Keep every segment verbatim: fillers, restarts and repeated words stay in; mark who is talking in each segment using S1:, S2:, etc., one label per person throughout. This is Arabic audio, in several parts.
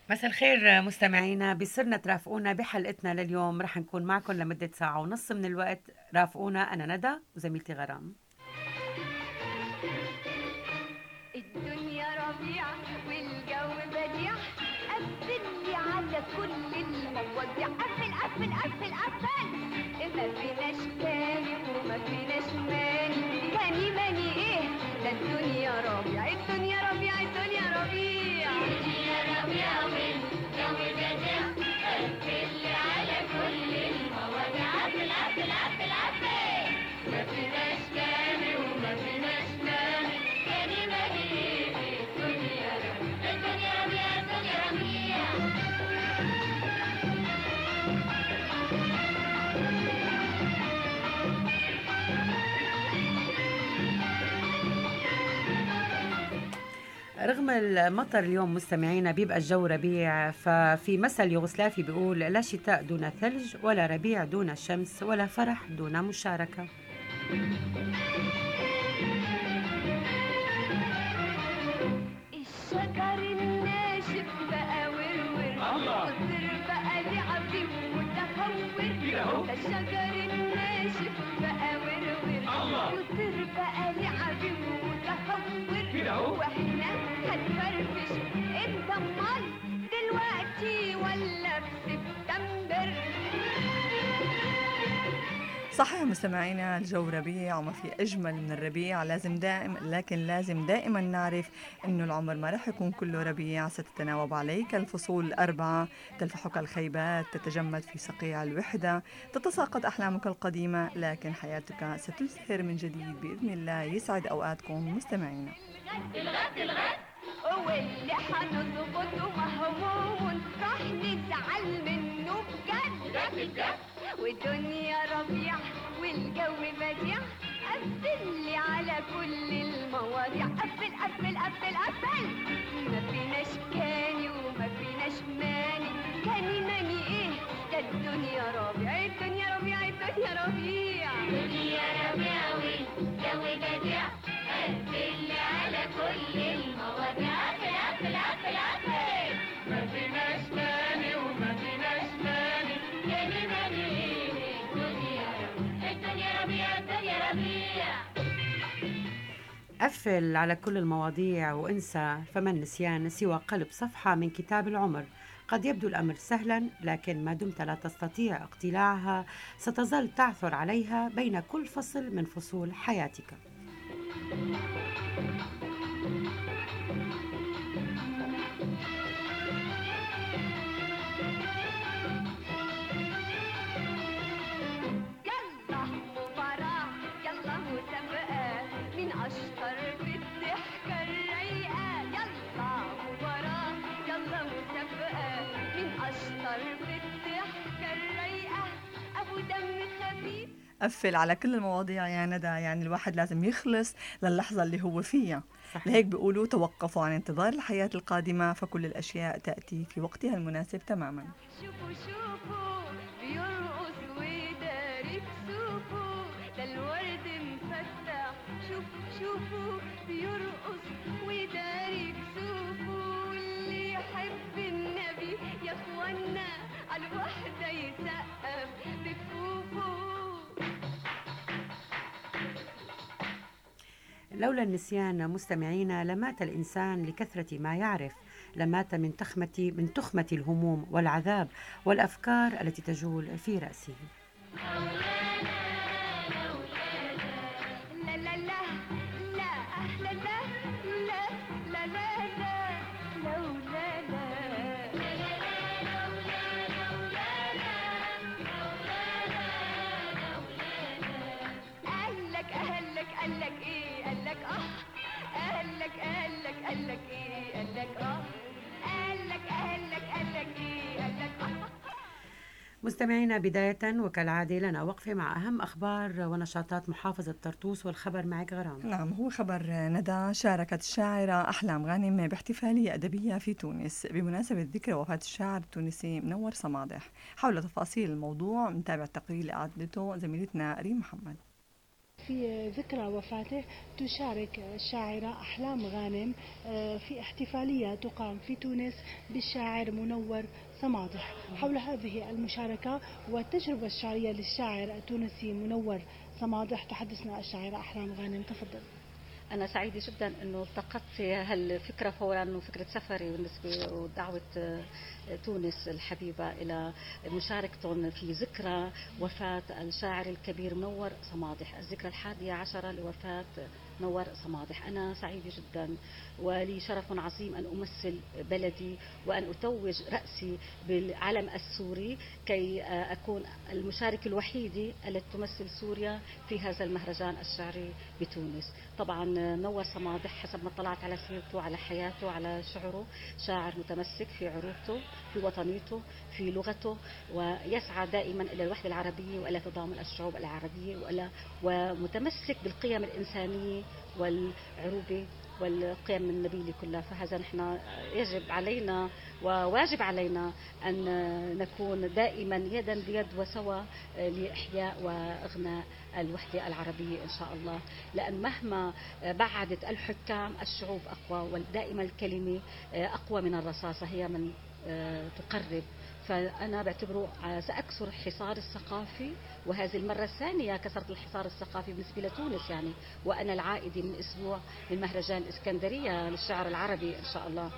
S1: مساء الخير مستمعينا، بيسرنا ترافقونا بحلقتنا لليوم. رح نكون معكم لمدة ساعة ونص من الوقت. رافقونا أنا ندى وزميلتي غرام.
S2: الدنيا ربيع والجو بديع، قفلي على كل المواضيع. قفل قفل قفل قفل، ما فيناش تاني وما فيناش ماني. تاني ماني ايه؟ ده الدنيا ربيع الدنيا ربيع الدنيا ربيع الدنيا ربيع والجو بديع، قفلي على كل المواضيع. قفل قفل قفل قفل، ما فيناش تاني وما فيناش ماني. تاني ماني ايه؟ الدنيا ربيع الدنيا ربيع الدنيا ربيع.
S1: رغم المطر اليوم مستمعينا بيبقى الجو ربيع، ففي مثل يوغسلافي بيقول: لا شتاء دون ثلج، ولا ربيع دون شمس، ولا فرح دون مشاركة.
S2: الشجر الناشف بقى ورور، والطير بقى لعبي ومتهور. ده الشجر الناشف بقى ورور، والطير بقى لعبي ومتهور. واحنا هنفرفش انت امال دلوقتي ولا في سبتمبر؟
S3: صحيح مستمعينا، الجو ربيع وما في أجمل من الربيع. لازم دائم لكن لازم دائما نعرف إنه العمر ما رح يكون كله ربيع. ستتناوب عليك الفصول الأربعة، تلفحك الخيبات، تتجمد في صقيع الوحدة، تتساقط أحلامك القديمة، لكن حياتك ستزهر من جديد بإذن الله. يسعد أوقاتكم مستمعينا.
S2: الغد الغد واللي هنظبطه مهموم، راح نزعل منه بجد بجد. والدنيا ربيع والجو بديع، قفلي على كل المواضيع. قفل قفل قفل قفل، ما فيناش كاني وما فيناش ماني. كاني ماني ايه؟ ده الدنيا ربيع الدنيا ربيع الدنيا ربيع الدنيا ربيع والجو بديع، قفل على كل المواضيع. قفل قفل قفل قفل، ما فيناش ماني وما فيناش ماني. كاني ماني ايه؟ الدنيا ربيع الدنيا ربيع الدنيا ربيع.
S1: قفل على كل المواضيع وانسى، فما النسيان سوى قلب صفحة من كتاب العمر. قد يبدو الأمر سهلا، لكن ما دمت لا تستطيع اقتلاعها ستظل تعثر عليها بين كل فصل من فصول حياتك.
S2: يلا مباراة، يلا مسابقة، مين أشطر في الضحكة الرايقة. يلا مباراة، يلا مسابقة، مين أشطر في الضحكة الرايقة. أبو دم خفيف.
S3: قفل على كل المواضيع يا ندى، يعني الواحد لازم يخلص للحظة اللي هو فيها.
S1: صحيح.
S3: لهيك بيقولوا توقفوا عن انتظار الحياة القادمة، فكل الأشياء تأتي في وقتها المناسب تماما.
S2: شوفوا شوفوا بيرقص ويداري كسوفه، ده الورد مفتح. شوفوا شوفوا بيرقص ويداري كسوفه، واللي يحب النبي يا اخوانا على الوحدة يسقف بكفوفه.
S1: لولا النسيان مستمعينا لمات الإنسان لكثرة ما يعرف، لمات من تخمة من تخمة الهموم والعذاب والأفكار التي تجول في رأسه.
S2: لا لا لا لا لا لا لا لا لا لا لولا لا. قالك قالك قالك ايه؟ قالك اه. قالك قالك قالك ايه؟ قالك اه. قالك قالك قالك ايه؟ قالك اه.
S1: مستمعينا، بداية وكالعادة لنا وقفة مع أهم أخبار ونشاطات محافظة طرطوس، والخبر معك غرام.
S3: نعم، هو خبر ندى. شاركت الشاعرة أحلام غانم باحتفالية أدبية في تونس بمناسبة ذكرى وفاة الشاعر التونسي منور صمادح. حول تفاصيل الموضوع نتابع التقرير اللي أعدته زميلتنا ريم محمد.
S4: في ذكرى وفاته تشارك الشاعرة أحلام غانم في احتفالية تقام في تونس بالشاعر منور صمادح. حول هذه المشاركة والتجربة الشعرية للشاعر التونسي منور صمادح تحدثنا الشاعرة أحلام غانم. تفضل.
S5: أنا سعيدة جدا أنه التقطت هالفكرة فورا، أنه فكرة سفري بالنسبة ودعوة تونس الحبيبة إلى مشاركتهم في ذكرى وفاة الشاعر الكبير منور صمادح، الذكرى الحادية عشرة لوفاة منور صمادح. أنا سعيدة جدا ولي شرف عظيم أن أمثل بلدي وأن أتوج رأسي بالعلم السوري كي أكون المشاركة الوحيدة التي تمثل سوريا في هذا المهرجان الشعري بتونس. طبعا منور صمادح حسب ما طلعت على سيرته، على حياته، على شعره، شاعر متمسك في عروبته، في وطنيته، في لغته، ويسعى دائما إلى الوحدة العربية وإلى تضامن الشعوب العربية وإلى ومتمسك بالقيم الإنسانية والعروبة والقيم النبيلة كلها. فهذا نحن يجب علينا وواجب علينا أن نكون دائما يدا بيد وسوا لإحياء وإغناء الوحدة العربية إن شاء الله، لأن مهما بعدت الحكام الشعوب أقوى، ودائما الكلمة أقوى من الرصاصة، هي من تقرب. فأنا بعتبره سأكسر الحصار الثقافي، وهذه المرة الثانية كسرت الحصار الثقافي بالنسبة لتونس يعني، وأنا العائدة من أسبوع من مهرجان الإسكندرية للشعر العربي إن شاء الله.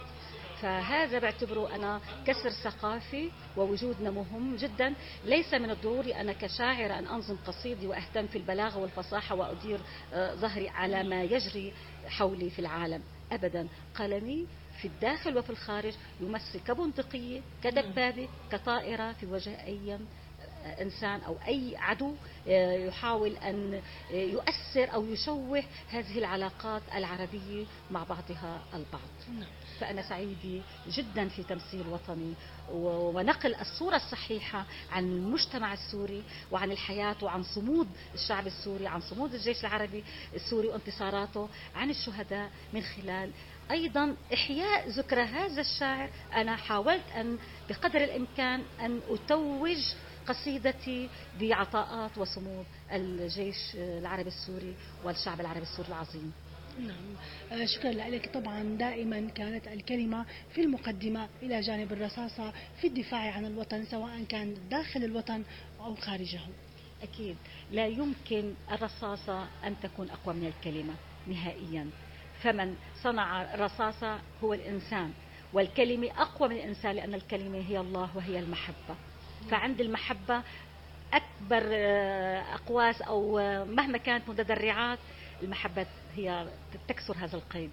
S5: فهذا بعتبره أنا كسر ثقافي ووجودنا مهم جدا. ليس من الضروري أنا كشاعر أن أنظم قصيدي وأهتم في البلاغة والفصاحة وأدير ظهري على ما يجري حولي في العالم أبدا. قلمي في الداخل وفي الخارج يمثل كبندقية، كدبابة، كطائرة في وجه أي إنسان أو أي عدو يحاول أن يؤثر أو يشوه هذه العلاقات العربية مع بعضها البعض. فأنا سعيدة جدا في تمثيل وطني ونقل الصورة الصحيحة عن المجتمع السوري وعن الحياة وعن صمود الشعب السوري، عن صمود الجيش العربي السوري وانتصاراته، عن الشهداء، من خلال أيضا إحياء ذكرى هذا الشاعر. أنا حاولت أن بقدر الإمكان أن أتوج قصيدتي بعطاءات وصمود الجيش العربي السوري والشعب العربي السوري العظيم.
S4: نعم، شكرا لك. طبعا دائما كانت الكلمة في المقدمة إلى جانب الرصاصة في الدفاع عن الوطن، سواء كان داخل الوطن أو خارجه.
S5: أكيد لا يمكن الرصاصة أن تكون أقوى من الكلمة نهائيا. فمن صنع الرصاصة هو الإنسان، والكلمة أقوى من الإنسان، لأن الكلمة هي الله وهي المحبة. فعند المحبة أكبر أقواس أو مهما كانت متدرعات، المحبة هي تكسر هذا القيد.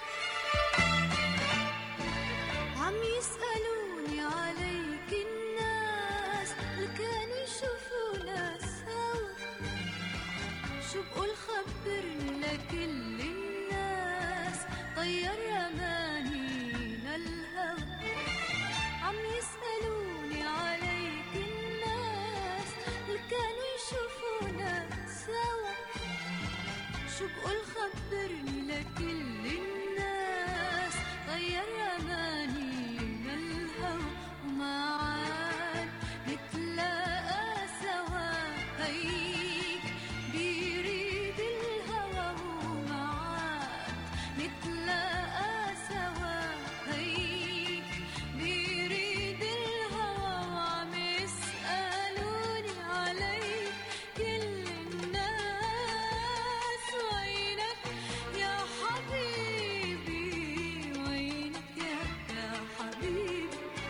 S6: عم يسألوني عليك الناس، كانوا يشوفونا سوا، شو بقول خبرني لكل الناس، طير أمانينا الهوى. عم يسألوني عليك الناس، كانوا يشوفونا سوا، شو بقول خبرني لكل الناس، طير أمانينا الهوى. وما عاد نتلاقى سوا، هيك بيريد الهوى. وما عاد نتلاقى سوا، هيك بيريد الهوى. وعم يسألوني عليك كل الناس، وينك يا حبيبي، وينك يا حبيبي.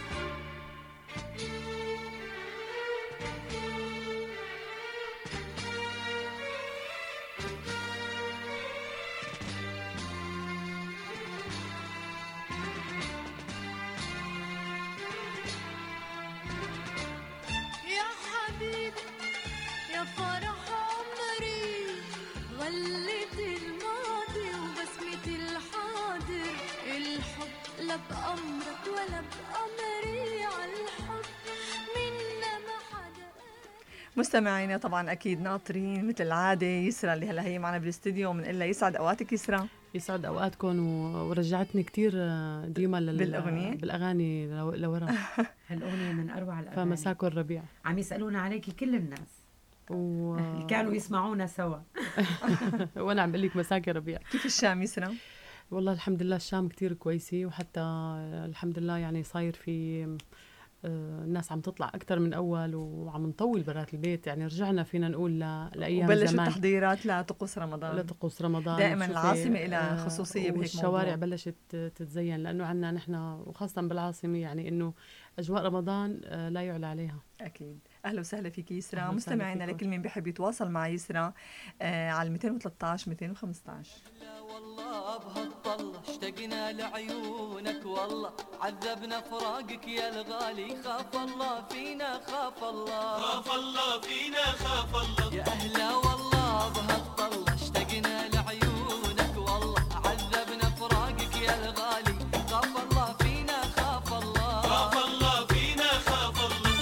S6: يا حبيبي يا فرح عمري، غلت الماضي وبسمة الحاضر. الحب لا بأمرك ولا بأمري، عالحب منا ما حدا.
S3: مستمعينا طبعا اكيد ناطرين مثل العاده يسرا اللي هلا هي معنا بالاستديو، بنقول لها يسعد اوقاتك يسرا.
S7: يسعد اوقاتكم، ورجعتني كتير ديما لل...
S3: بالاغنيه
S7: بالاغاني لورا.
S1: هالأغنية من أروع الأغاني.
S7: فمساكن الربيع.
S1: عم يسألونا عليكي كل الناس.
S7: و...
S1: اللي كانوا يسمعونا سوا.
S7: وانا عم بقول لك مساك يا ربيع.
S3: كيف الشام يسرا؟
S7: والله الحمد لله الشام كتير كويسة، وحتى الحمد لله يعني صاير في آه، الناس عم تطلع أكتر من أول، وعم نطول برات البيت، يعني رجعنا فينا نقول ل... لأيام
S3: وبلشوا
S7: زمان.
S3: التحضيرات لطقوس رمضان.
S7: لطقوس رمضان
S3: دائما
S7: بتشوفي،
S3: العاصمة إلى
S7: آه،
S3: خصوصية بهيك
S7: والشوارع
S3: موضوع.
S7: بلشت تتزين، لأنه عنا نحن وخاصة بالعاصمة يعني إنه أجواء رمضان آه، لا يعلى عليها.
S3: أكيد. أهلا وسهلا فيك يسرا.
S7: أهلا وسهلا
S3: مستمعينا
S7: فيكم.
S3: لكل من بيحب يتواصل مع يسرا آه على مئتين وثلاثة عشر مئتين وخمسة عشر.
S8: لا والله بهالطلة اشتقنا لعيونك، والله عذبنا فراقك يا الغالي، خاف الله فينا خاف الله
S9: خاف الله فينا خاف الله.
S8: يا أهلا والله بهالطلة اشتقنا لعيونك، والله عذبنا فراقك يا الغالي، خاف الله فينا خاف الله
S9: خاف الله فينا خاف الله.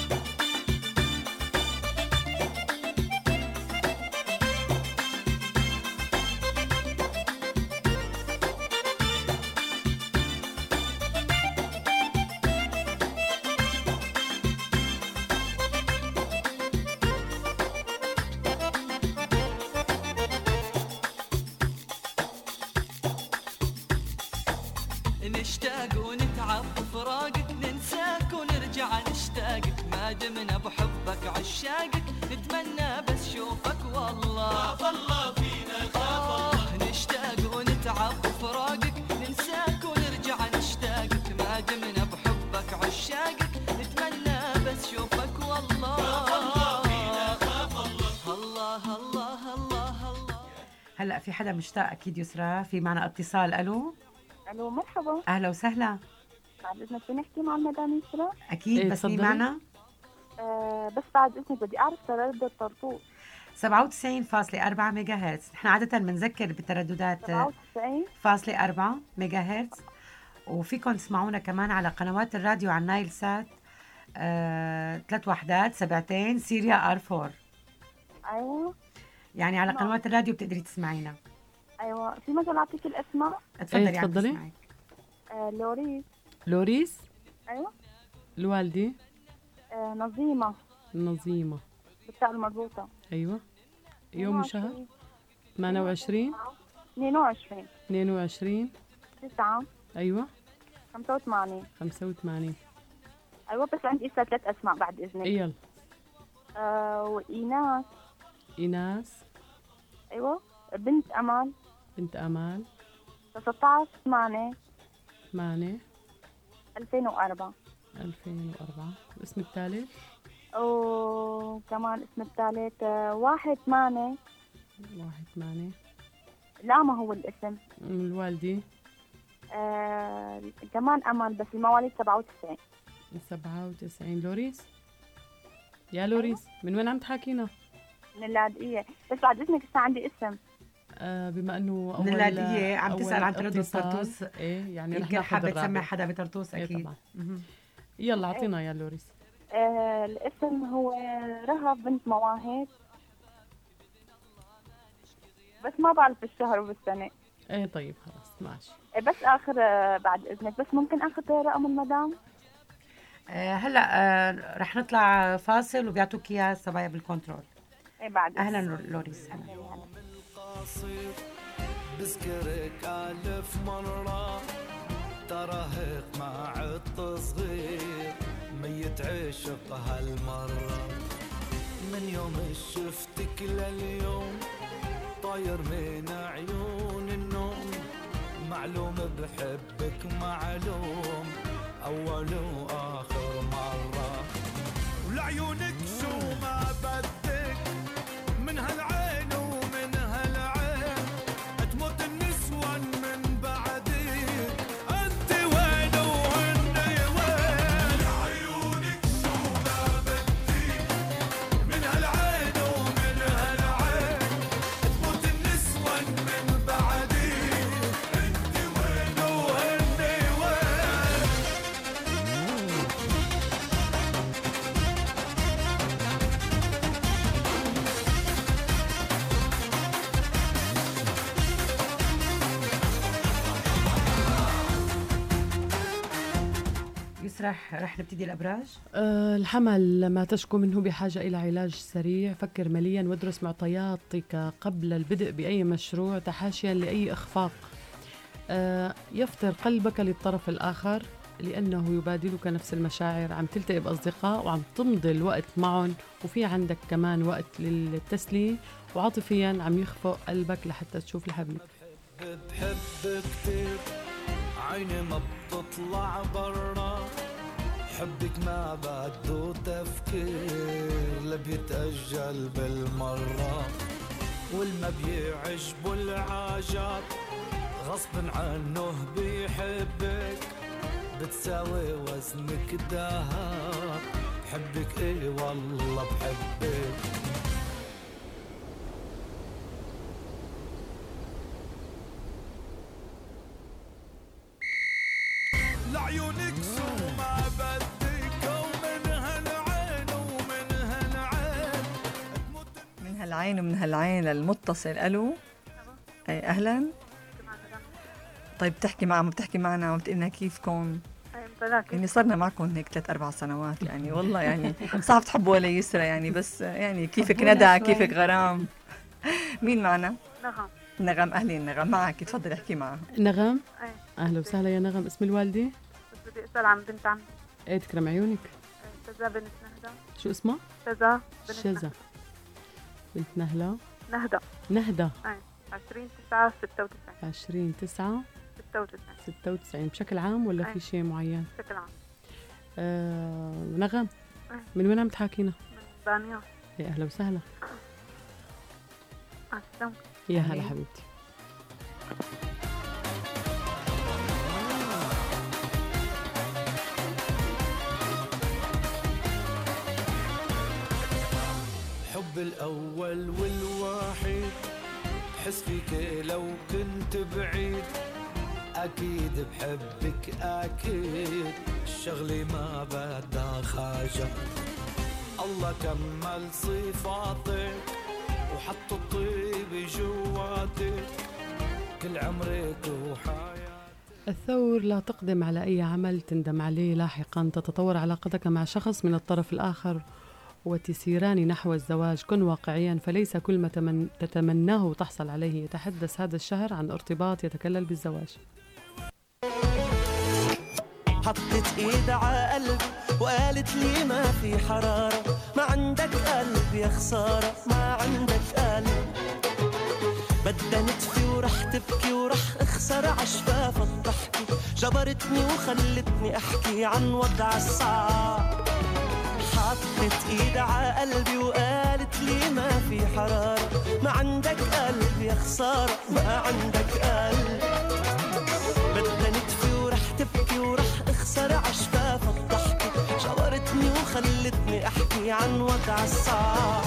S8: نشتاق ونتعب بفراقك، ننساك ونرجع نشتاقك، ما دمنا بحبك عشاقك، نتمنى بس شوفك والله
S9: خاف الله فينا خاف الله.
S8: آه نشتاق ونتعب بفراقك، ننساك ونرجع نشتاقك، ما دمنا بحبك عشاقك، نتمنى بس شوفك والله
S9: خاف الله فينا خاف الله.
S8: الله الله الله الله.
S1: هلا في حدا مشتاق اكيد يسرا، في معنا اتصال. الو
S10: الو مرحبا،
S1: اهلا وسهلا.
S10: بعد اذنك فيني احكي مع المدام يسرا؟
S1: اكيد.
S7: إيه،
S1: بس مين
S7: تفضلي.
S1: معنا؟
S10: آه بس بعد اذنك بدي اعرف تردد الطرطوس.
S1: سبعة وتسعين فاصلة أربعة ميجا هرتز. نحن عادة بنذكر بالترددات
S10: سبعة وتسعين
S1: فاصلة أربعة ميجا هرتز، وفيكم تسمعونا كمان على قنوات الراديو على النايل سات آه، ثلاث وحدات سبعتين سيريا ار أربعة،
S10: ايوه
S1: يعني على
S10: نعم.
S1: قنوات الراديو بتقدري تسمعينا.
S10: ايوه، في مجال اعطيك الاسماء؟
S1: تفضلي.
S7: إيه،
S1: عم
S7: تفضلي.
S1: تسمعك.
S10: آه لوريس.
S7: لوريس.
S10: ايوه.
S7: الوالدة.
S10: آه نظيمه
S7: نظيمة.
S10: بالتاء المربوطه.
S7: أيوة. يوم وشهر. ثمانية وعشرين.
S10: اثنين وعشرين
S7: اثنين وعشرين.
S10: تسعة
S7: أيوة.
S10: خمسة وثمانين.
S7: خمسة وثمانين.
S10: ايوه بس عندي لسه ثلاث اسماء بعد اذنك.
S7: يلا.
S10: آه وايناس.
S7: إيناس.
S10: ايوه. بنت امل.
S7: بنت أمال.
S10: ستة عشر ثمانية
S7: ثمانية
S10: ألفين وأربعة.
S7: ألفين وأربعة. الاسم الثالث.
S10: وكمان اسم الثالث آه، واحد ثمانية.
S7: واحد ثمانية.
S10: لا ما هو الاسم.
S7: الوالدة.
S10: آه كمان أمل بس المواليد سبعة وتسعين.
S7: سبعة وتسعين. لوريس. يا لوريس، من وين عم تحاكينا؟
S10: من اللاذقية، بس بعد إذنك لسه عندي اسم.
S7: آه بما انه اول
S1: من اللاذقية عم
S7: أول
S1: تسأل عن تردد
S7: اتصال.
S1: طرطوس.
S7: ايه يعني رح
S1: يمكن
S7: ناخذ
S1: حابة
S7: الرابع.
S1: تسمع حدا بطرطوس
S7: إيه
S1: أكيد.
S7: طبعا. مهم. يلا اعطينا يا لوريس.
S10: آه الاسم هو رهب بنت مواهب، بس ما بعرف الشهر والسنة.
S7: ايه طيب خلاص ماشي.
S10: آه بس آخر آه بعد إذنك، بس ممكن آخذ رقم المدام؟
S1: آه هلا آه رح نطلع فاصل وبيعطوك اياه الصبايا بالكنترول.
S10: إيه بعد
S1: اهلا
S10: إذنك.
S1: لوريس. هلا.
S8: القصير بذكرك ألف مرة، ترهق مع التصغير، ميت عشق هالمرة، من يوم شفتك لليوم طاير من عيون النوم، معلوم بحبك معلوم، أول وآخر مرة، ولعيونك شو ما بدك من هالعين ومن هالعين، تموت النسوان من بعدك، انت وين وهن وين، لعيونك شو ما بدك من هالعين ومن هالعين، تموت النسوان من بعدك، انت وين وهن وين.
S1: المسرح رح نبتدي الأبراج.
S7: أه الحمل ما تشكو منه بحاجة إلى علاج سريع. فكر مليا وادرس معطياتك قبل البدء بأي مشروع تحاشيا لأي إخفاق. أه يفطر قلبك للطرف الآخر لأنه يبادلك نفس المشاعر. عم تلتقي بأصدقاء وعم تمضي الوقت معهم، وفي عندك كمان وقت للتسلية، وعاطفيا عم يخفق قلبك لحتى تشوف الحبيب.
S8: بحب كتير عيني ما بتطلع برا، حبك ما بده تفكير، لا بيتأجل بالمرة، والما بيعجبه العاجات غصب عنه بيحبك، بتساوي وزنك دهب، بحبك ايه والله بحبك. لعيونك سو ما بدك، ومن هالعين ومن هالعين
S3: من هالعين ومن هالعين المتصل. الو اي اهلا. طيب بتحكي مع بتحكي معنا وبتقلنا كيفكم؟ يعني صرنا معكم هيك ثلاث اربع سنوات يعني، والله يعني صعب تحبوا ولا يسرى يعني، بس يعني كيفك ندى، كيفك غرام؟ مين معنا؟
S10: نغم.
S3: نغم اهلين. نغم معك، تفضل احكي معها.
S7: نغم
S10: ايه
S7: أهلا وسهلا يا نغم. اسم الوالدة؟
S10: بس بدي اسال عن بنت عمي.
S7: ايه تكرم عيونك.
S10: شذا بنت نهدى.
S7: شو اسمها؟
S10: شذا بنت
S7: شذا بنت نهلة.
S10: نهدى.
S7: نهدى.
S10: ايه عشرين تسعة ستة وتسعين.
S7: عشرين تسعة
S10: ستة وتسعين.
S7: ستة وتسعين بشكل عام ولا
S10: أي.
S7: في شيء معين؟
S10: بشكل عام.
S7: آه نغم
S10: أي.
S7: من وين عم تحاكينا؟
S10: من بانيا.
S7: يا أهلا وسهلا.
S10: عالسلامة.
S7: يا هلا حبيبتي.
S8: حب الأول والوحيد، بحس فيك لو كنت بعيد، أكيد بحبك أكيد، الشغلة ما بدها حاجة، الله كمل صفاتك وحط الطيب جواتك، كل عمرك وحياتك.
S7: الثور لا تقدم على أي عمل تندم عليه لاحقا. تتطور علاقتك مع شخص من الطرف الآخر وتسيران نحو الزواج. كن واقعيا، فليس كل ما تمن تتمناه تحصل عليه. يتحدث هذا الشهر عن ارتباط يتكلل بالزواج.
S11: حطت ايد على قلبي وقالت لي ما في حرارة، ما عندك قلب يا خسارة، ما عندك قلب، بدها نتفي ورح تبكي ورح اخسر عشفاف الضحكي، جبرتني وخلتني احكي عن وضع الصعب. حطت ايد على قلبي وقالت لي ما في حرارة، ما عندك قلب يا خسارة، ما عندك قلب، بدها نتفي ورح تبكي ورح اخسر عشفاف الضحكي، جبرتني وخلتني احكي عن وضع الصعب.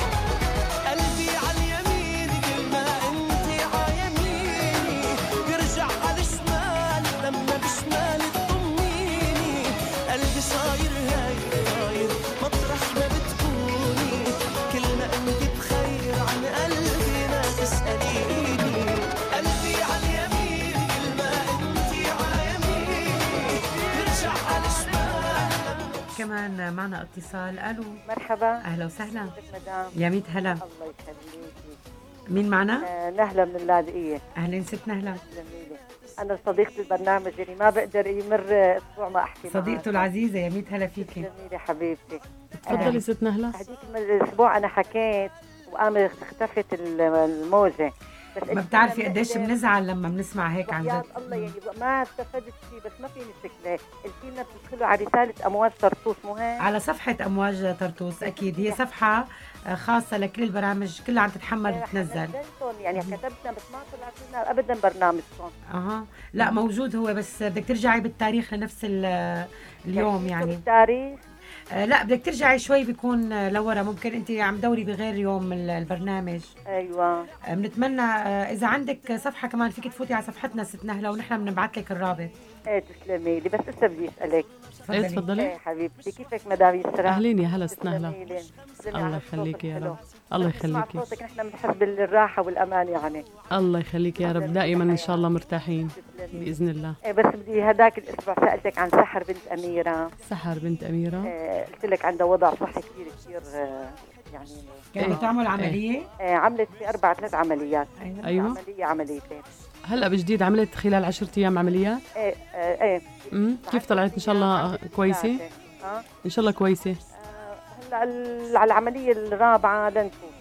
S11: قلبي عاليمين كل ما انتي عايميني، بيرجع عالشمال لما بشمال تضميني، قلبي صاير هاي طاير مطرح ما بتكوني، كل ما انتي بخير عن قلبي ما تسأليني، قلبي عاليمين كل ما انتي عايميني، بيرجع عالشمال.
S1: كمان معنا اتصال. الو
S12: مرحبا.
S1: اهلا وسهلا
S12: مدام.
S1: يا ميت هلا.
S12: الله يخليكي.
S1: مين معنا؟
S12: آه نهلة من اللاذقية.
S1: اهلين ست نهلة.
S12: جميلة. انا صديقة البرنامج اللي ما بقدر يمر اسبوع ما احكي معها.
S1: صديقته العزيزة يا ميت هلا فيكي.
S12: جميلة حبيبتي.
S7: تفضلي ست نهلة.
S12: هديك الاسبوع انا حكيت وقامت اختفت الموجة، بس
S1: ما بتعرفي قديش بنزعل لما بنسمع هيك عن جد.
S12: الله يعني ما استفدت شيء، بس ما فيني شكله. قلتي لنا بتدخلوا على رسالة امواج طرطوس، مو هيك؟
S1: على صفحة امواج طرطوس اكيد، هي صفحة خاصة لكل البرامج كلها عم تتحمل وتنزل.
S12: يعني كتبتنا بس ما طلعت لنا ابدا برنامجكم.
S1: اها لا موجود هو، بس بدك ترجعي بالتاريخ لنفس اليوم يعني.
S12: التاريخ؟
S1: آه لا بدك ترجعي شوي بيكون لورا، ممكن انت عم دوري بغير يوم البرنامج.
S12: ايوه.
S1: بنتمنى آه اذا عندك صفحه كمان فيك تفوتي على صفحتنا ست نهله ونحن بنبعث لك الرابط.
S12: ايه تسلمي لي، بس لسه بدي اسالك.
S7: ايه تفضلي.
S12: ايه حبيبتي، كيفك مدام يسرا؟
S7: اهلين يا هلا ست نهله. الله يخليك يا رب. الله يخليك.
S12: صوتك نحن بنحس بالراحه والامان يعني.
S7: الله يخليك يا رب، دائما ان شاء الله مرتاحين باذن الله.
S12: ايه بس بدي هداك الاسبوع سالتك عن سحر بنت اميره.
S7: سحر بنت اميره.
S12: إيه قلت لك عندها وضع صحي كثير كثير يعني.
S1: كانت تعمل عمليه؟
S12: ايه عملت في اربع ثلاث عمليات.
S7: ايوه
S12: عمليه عمليتين.
S7: هلا بجديد عملت خلال عشرة ايام عمليات؟
S12: ايه ايه
S7: امم كيف طلعت ان شاء الله كويسه؟
S12: اه
S7: ان شاء الله كويسه.
S12: هلا على العمليه الرابعه لنشوف،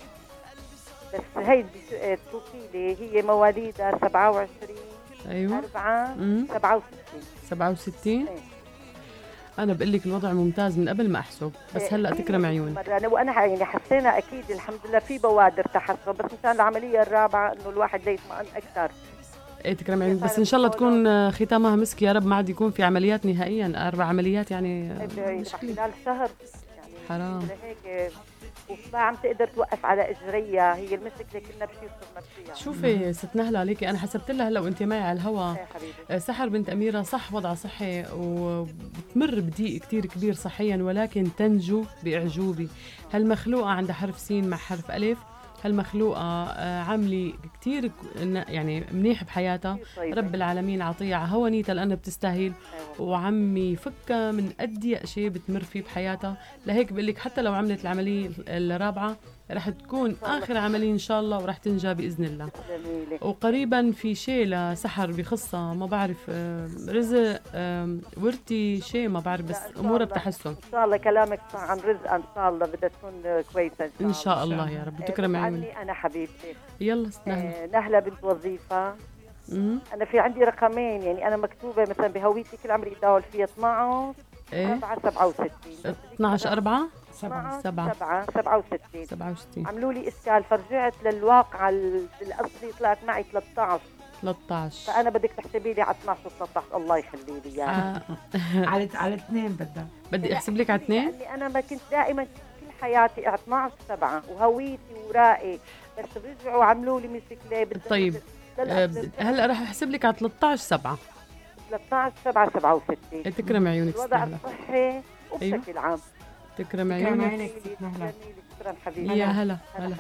S12: بس هي التوكيله هي مواليدها سبعة وعشرين
S7: ايوه
S12: أربعة سبعة وستين
S7: سبعة وستين. انا بقول لك الوضع ممتاز من قبل ما احسب، بس هلا تكرم عيونك.
S12: انا وانا يعني حسينا اكيد الحمد لله في بوادر تحسن، بس مشان العمليه الرابعه انه الواحد يطمئن اكثر.
S7: ايه تكرم عيونك، بس ان شاء الله تكون ختامها مسك يا رب، ما عاد يكون في عمليات نهائيا. اربع عمليات يعني
S12: خلال شهر يعني
S7: حرام.
S12: هيك وما عم تقدر توقف على اجريها، هي المسكه كنا بشي صرنا فيها.
S7: شوفي ست نهله عليكي، انا حسبت لها هلا وانت معي على الهواء. سحر بنت اميره صح وضعها صحي وبتمر بضيق كثير كبير صحيا، ولكن تنجو باعجوبه. هالمخلوقه عندها حرف سين مع حرف الف، هالمخلوقه عامله كثير يعني منيح بحياتها. رب العالمين عطيها هونيتها لانها بتستاهل، وعمي فكها من اضيق شيء بتمر فيه بحياتها. لهيك بقول لك حتى لو عملت العمليه الرابعه رح تكون اخر عمليه ان شاء الله، ورح تنجى باذن الله. وقريبا في شيء لسحر بخصها، ما بعرف رزق ورتي شيء ما بعرف، بس امورها بتحسن
S12: ان شاء الله. كلامك عن رزق ان شاء الله بدها تكون كويسه ان شاء الله.
S7: ان شاء الله يا رب. تكرم عيونك.
S12: انا حبيبتي
S7: يلا نهله.
S12: آه نهله بنت وظيفه. مم. انا في عندي رقمين، يعني انا مكتوبه مثلا بهويتي كل عمري يتداول فيها اثنعش سبعة سبعة وستين
S7: اثنعش أربعة
S12: سبعة
S7: سبعة
S12: سبعة وستين
S7: سبعة وستين.
S12: عملوا لي اسكال، فرجعت للواقع الاصلي طلعت معي ثلاثة عشر
S7: ثلاثة عشر.
S12: فانا بدك تحسبي لي على اثنعش و13. الله يخلي لي اياها.
S1: على على اثنين بدها
S7: بدي احسب لك على اثنين.
S12: يعني انا ما كنت دائما كل حياتي اثنعش سبعة وهويتي ورائي، بس رجعوا عملوا لي مسكلي.
S7: طيب هلا راح احسب لك على ثلاثة عشر سبعة
S12: ثلاثة عشر سبعة سبعة وستين.
S7: تكرم عيونك
S12: الوضع الصحي وبشكل عام.
S7: تكرم عيونك.
S12: شكرا حبيبي.
S7: يا هلا هلا.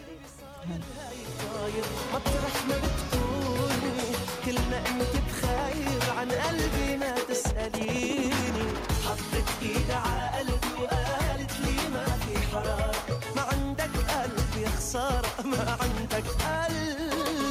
S11: مطرح ما بتكوني كلمة انت بخير عن قلبي ما تسأليني. حطت ايدها على قلبي وقالت لي ما في حرام، ما عندك قلب يا خسارة، ما عندك قلب.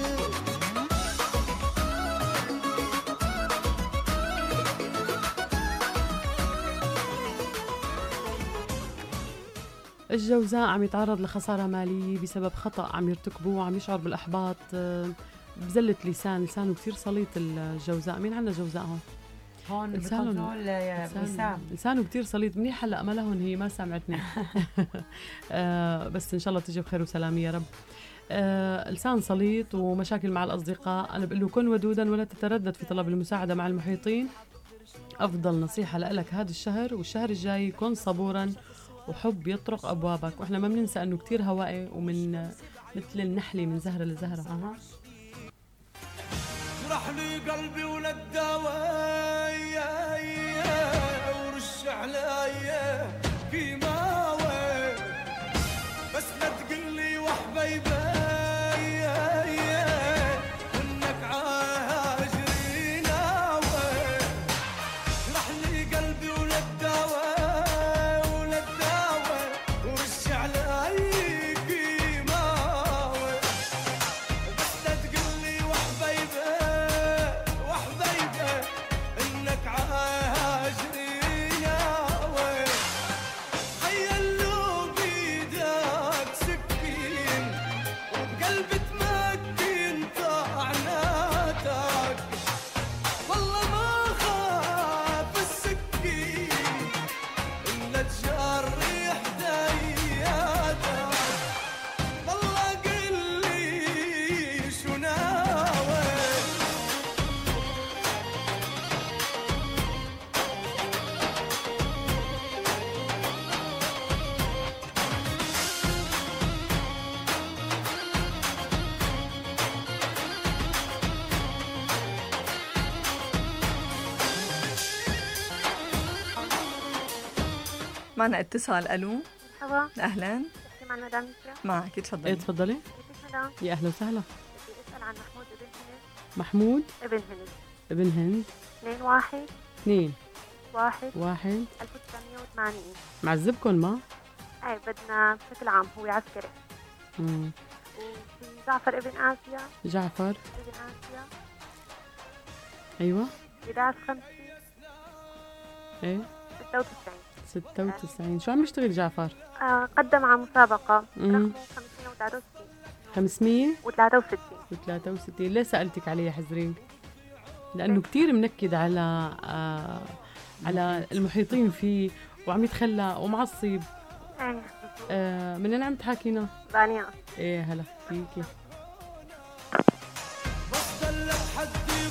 S7: الجوزاء عم يتعرض لخسارة مالية بسبب خطأ عم يرتكبوه، وعم يشعر بالإحباط بزلة لسان. لسانه كتير سليط الجوزاء. مين عنا جوزاء هون؟
S1: هون لسانه يا وسام
S7: لسانه كتير سليط. منيح هلا ما لهون، هي ما سمعتني. آه بس إن شاء الله تجي بخير وسلام يا رب. آه لسان سليط ومشاكل مع الأصدقاء. أنا بقول له كن ودودا ولا تتردد في طلب المساعدة مع المحيطين. أفضل نصيحة لك هذا الشهر والشهر الجاي، كن صبورا وحب يطرق أبوابك. وإحنا ما بننسى أنه كتير هوائي ومن مثل النحلة من زهرة لزهرة. أها
S9: جرح لي قلبي وللدوايا ورش علي كيماوي، بس لا تقلي وحبيبي انك عاجري ناوي. جرح لي قلبي وللدوايا
S3: معنا اتصال. ألو.
S13: مرحبا.
S3: أهلا.
S13: بحكي مع مدام يسرا.
S3: معك تفضلي.
S7: ايه تفضلي.
S13: كيفك مدام؟
S7: يا أهلا وسهلا.
S13: بدي أسأل عن محمود ابن هند.
S7: محمود
S13: ابن هند.
S7: ابن هند.
S13: اثنين واحد.
S7: اثنين.
S13: واحد.
S7: واحد.
S13: ألف وتسعمية وثمانين.
S7: معذبكم ما؟
S13: ايه بدنا بشكل عام هو عسكري.
S7: امم
S13: وفي جعفر ابن آسيا.
S7: جعفر
S13: ابن آسيا.
S7: ايوه.
S13: أحد عشر خمسة.
S7: ايه.
S13: ستة وتسعين.
S7: ستة وتسعين. شو عم يشتغل جعفر؟
S13: آه قدم على مسابقة
S7: امم
S13: رقمه خمسمية وثلاثة وستين.
S7: خمسمية
S13: وثلاثة وستين.
S7: وثلاثة وستين. ليه سألتك عليه يا حزرين؟ لأنه كتير منكد على آه على المحيطين فيه وعم يتخلى ومعصب.
S13: ايه.
S7: آه من أين عم تحاكينا؟
S13: بانية.
S7: ايه هلا فيكي.
S9: بفضل لحد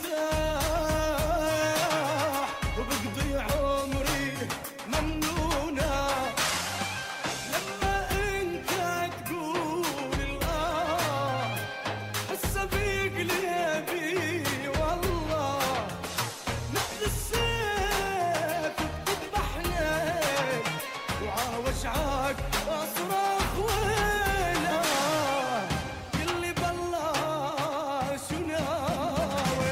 S9: برتاح وبقضي عمري ممنونة لما انت تقول الله هسه بقلبي والله مثل السيف بتذبحني وعاوجعك واصرخ ويلا يلي بالله شو ناوي.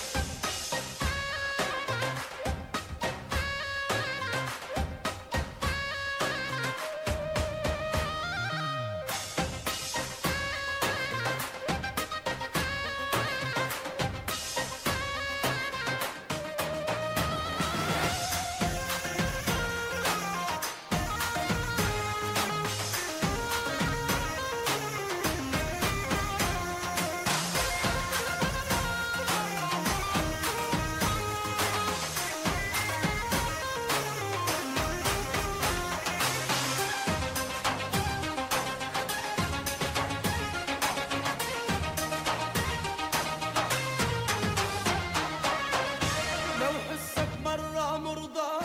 S9: لو حسك مرة مرضى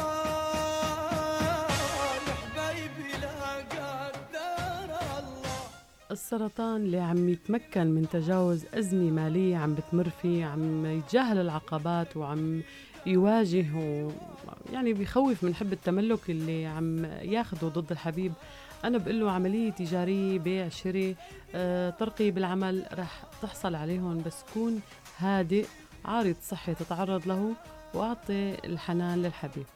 S9: لحبايبي لا قدر الله.
S7: السرطان اللي عم يتمكن من تجاوز أزمة مالية عم بتمر فيه، عم يتجاهل العقبات وعم يواجه و يعني بيخوف من حب التملك اللي عم ياخده ضد الحبيب. أنا بقول له عملية تجارية بيع شراء آه، ترقية بالعمل رح تحصل عليهم، بس كون هادئ عارض صحي تتعرض له وأعطي الحنان للحبيب.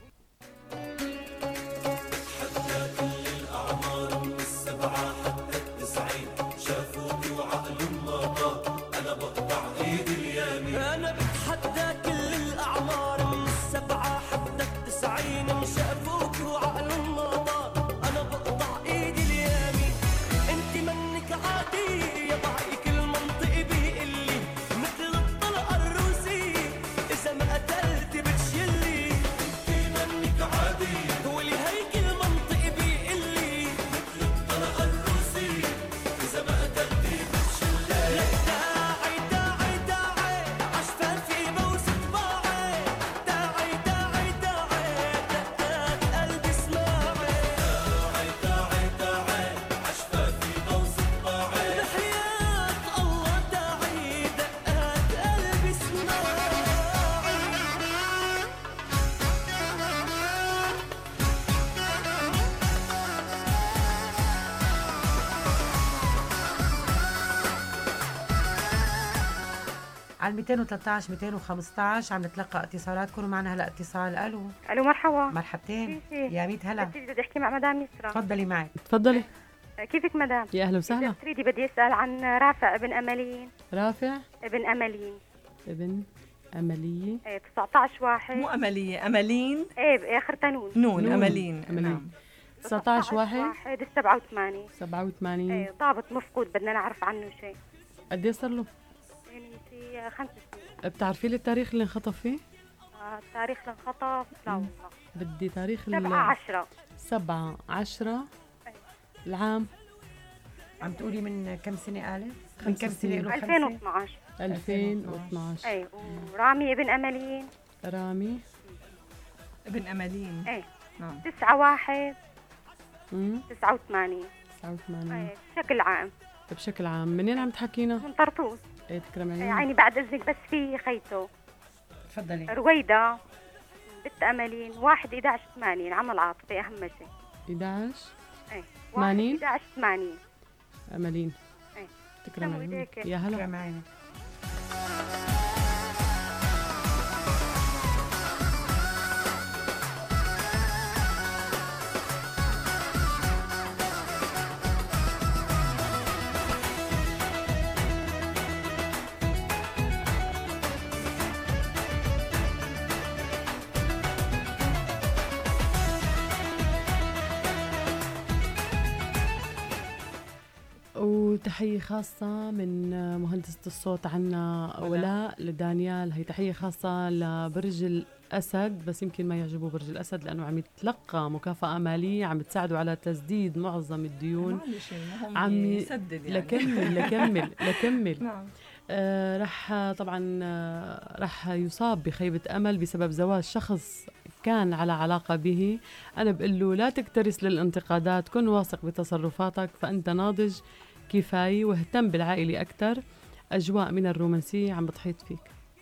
S11: أنا بتحدى كل الأعمار من السبعة حتى التسعين شافوك وعقلهم مضى أنا بقطع إيدي اليمين. أنت منك عادية ضعي كل منطق بيقلي مثل الطلقة الروسية إذا ما قتلت بتشلي. أنت منك عادية ولي هيك المنطق بيقلي مثل الطلقة الروسية إذا ما قتلت بتشلي. لك داعي داعي داعي عشفافي بوسط باعي داعي داعي داعي دقات قلبي اسمعي داعي داعي داعي عشفافي بوسط باعي بحياة الله داعي دقات قلبي اسمعي.
S1: على مئتين وثلاثة عشر مئتين وخمسة عشر عم نتلقى اتصالاتكم ومعنا هلا اتصال. الو.
S13: الو مرحبا.
S1: مرحبتين.
S13: كيفك؟
S1: يا ميت هلا.
S13: بدي بدي احكي مع مدام يسرا.
S1: تفضلي معك.
S7: تفضلي.
S13: كيفك مدام؟
S7: يا أهلا وسهلا.
S13: إذا تريدي بدي اسال عن رافع ابن املين.
S7: رافع
S13: ابن املين.
S7: ابن أملية.
S13: ايه تسعة عشر واحد.
S3: مو أملية، أملين.
S13: ايه باخر تنون.
S3: نون,
S7: نون.
S3: أملين.
S7: أملين.
S3: نعم.
S7: تسعة عشر واحد.
S13: واحد سبعة وثمانين.
S7: سبعة وثمانين.
S13: ايه ضابط مفقود بدنا نعرف عنه شيء.
S7: قد ايه صار له؟
S13: يعني في خمس سنين.
S7: بتعرفي لي التاريخ اللي انخطف فيه؟
S13: آه، التاريخ اللي انخطف لا والله.
S7: بدي تاريخ
S13: سبعة عشرة.
S7: سبعة عشرة العام.
S1: عم تقولي من كم سنة آلف؟ من كم سنة
S7: سنين.
S1: له؟
S13: ألفين واثناشر.
S7: ألفين واثناشر.
S13: ايه ورامي ابن املين.
S7: رامي
S3: ابن أملين.
S13: ايه
S3: نعم.
S13: تسعة واحد.
S7: امم
S13: تسعة وثمانين.
S7: تسعة وثمانين.
S13: ايه بشكل عام.
S7: بشكل عام منين عم تحكينا؟
S13: من طرطوس.
S7: ايه تكرم
S13: إيه
S7: عيونك.
S13: يعني بعد اذنك بس في خيته.
S1: تفضلي.
S13: رويدا بنت أملين واحد إحدى عشر ثمانين عمل عاطفي أهم شيء.
S7: إحدى عشر
S13: إيه
S7: ثمانين
S13: إحدى عشر ثمانين
S7: أملين.
S13: إيه
S7: تكرم عيونك يا هلا.
S3: تكرم عينك.
S7: وتحية خاصة من مهندسة الصوت عنا ولاء لدانيال. هي تحية خاصة لبرج الأسد، بس يمكن ما يعجبه برج الأسد لأنه عم يتلقى مكافأة مالية عم تساعده على تسديد معظم الديون.
S3: عم يسدد يعني.
S7: لكمل لكمل لكمل
S3: نعم.
S7: آه رح طبعا آه رح يصاب بخيبة أمل بسبب زواج شخص كان على علاقة به. أنا بقول له لا تكترث للانتقادات، كن واثق بتصرفاتك فأنت ناضج كفاية، واهتم بالعائلة أكتر. أجواء من الرومانسية عم بتحيط فيك.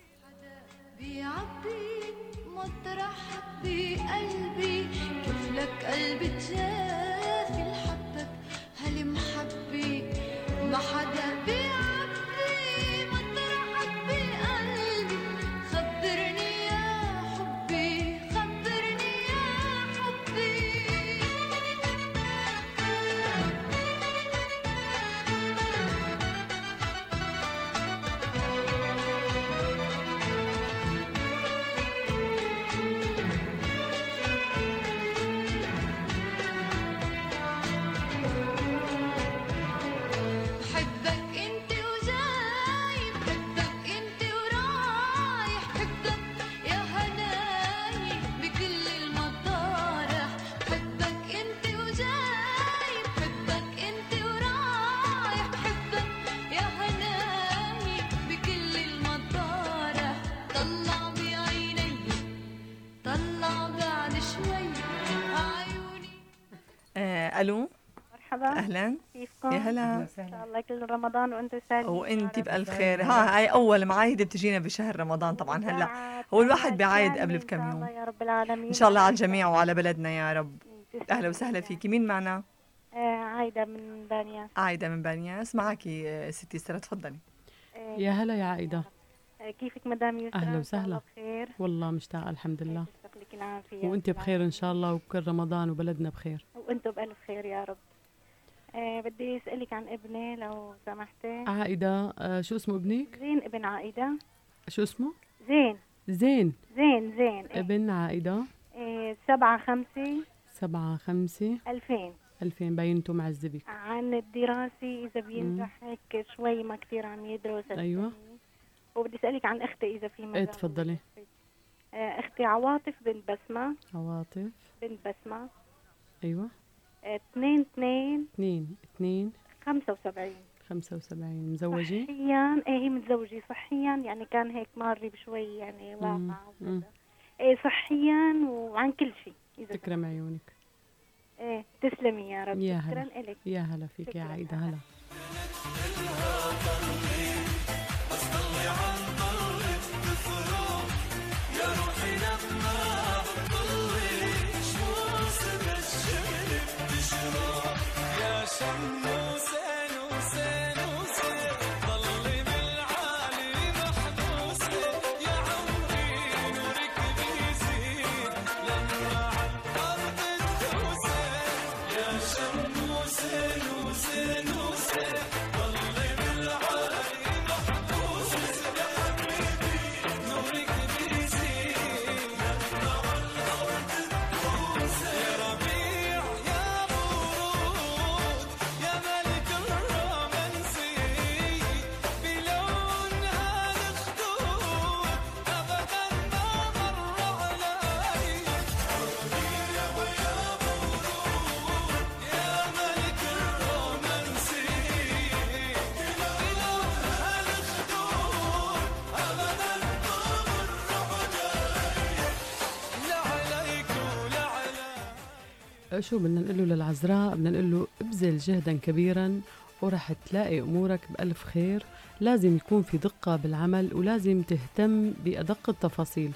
S6: بيعبي مطرح بقلبي، كيف لك قلبي تجافي لحبك هالمحبي، ما حدا بيعبي مطرحك بقلبي. خبرني يا حبي خبرني يا حبي.
S3: الو
S10: مرحبا
S3: اهلا
S10: كيفكم؟
S3: يا هلا
S10: ان شاء الله كل رمضان وانتم سالمين
S3: وانت بالف خير. ها هاي اول معايده بتجينا بشهر رمضان طبعا. هلا هو الواحد بيعايد قبل بكم يوم.
S10: يا رب العالمين
S3: ان شاء الله على الجميع وعلى بلدنا يا رب. اهلا وسهلا فيكي. مين معنا؟
S10: آه عايده من بانياس.
S3: عايده من بانياس. معك ستي ساره تفضلي.
S10: آه
S7: يا هلا يا عائده.
S10: آه كيفك مدام يسرا؟
S7: اهلا وسهلا.
S10: بخير
S7: والله مشتاقه الحمد لله.
S10: لك العافيه
S7: وانت بخير ان شاء الله وكل رمضان وبلدنا بخير.
S10: وانتم بالف خير يا رب. آه بدي اسالك عن ابني لو سمحتي.
S7: عائده. آه شو اسمه ابنك؟
S10: زين ابن عائده.
S7: شو اسمه؟
S10: زين
S7: زين
S10: زين زين
S7: ابن عائده.
S10: إيه سبعة خمسة
S7: سبعة خمسة
S10: ألفين
S7: ألفين. بينتو معذبك
S10: عن الدراسي إذا بينجح هيك شوي ما كتير عم يدرس.
S7: أيوة.
S10: وبدي أسألك عن أختي إذا في
S7: ايه
S10: مجال.
S7: تفضلي.
S10: آه أختي عواطف بنت بسمة.
S7: عواطف
S10: بنت بسمة.
S7: أيوة.
S10: اثنين اثنين
S7: اثنين اثنين
S10: خمسة وسبعين.
S7: خمسة وسبعين. مزوجة؟
S10: صحيا ايه هي متزوجة صحيا يعني كان هيك ماري بشوي يعني واقع. ايه صحيا وعن كل شيء.
S7: تكرم عيونك.
S10: ايه تسلمي يا رب.
S7: يا هلا.
S10: شكرا إلك.
S7: يا هلا فيك يا عايدة. هلا. شو بدنا نقول له للعذراء؟ بدنا نقول له ابذل جهدا كبيرا ورح تلاقي امورك بألف خير. لازم يكون في دقة بالعمل ولازم تهتم بأدق التفاصيل.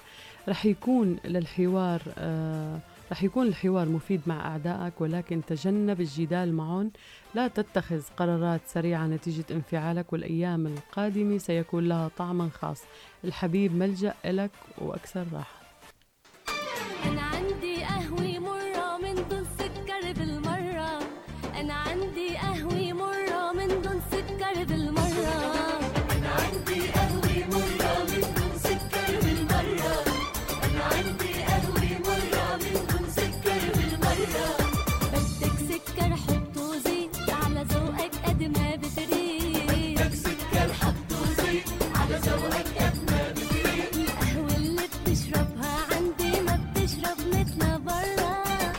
S7: رح يكون للحوار آه رح يكون الحوار مفيد مع أعدائك، ولكن تجنب الجدال معهم. لا تتخذ قرارات سريعة نتيجة انفعالك، والأيام القادمة سيكون لها طعما خاص. الحبيب ملجأ لك وأكثر راحة.
S14: أنا عندي قهوة مرة من دون سكر بالمرة، أنا عندي قهوة مرة من دون سكر بالمرة، أنا عندي قهوة مرة من دون سكر بالمرة، أنا عندي قهوة مرة من دون سكر بالمرة. بدك سكر حط وزيد على ذوقك قد ما بتريد، بدك سكر حط وزيد على ذوقك قد ما بتريد. القهوة اللي بتشربها عندي ما بتشرب مثل برا،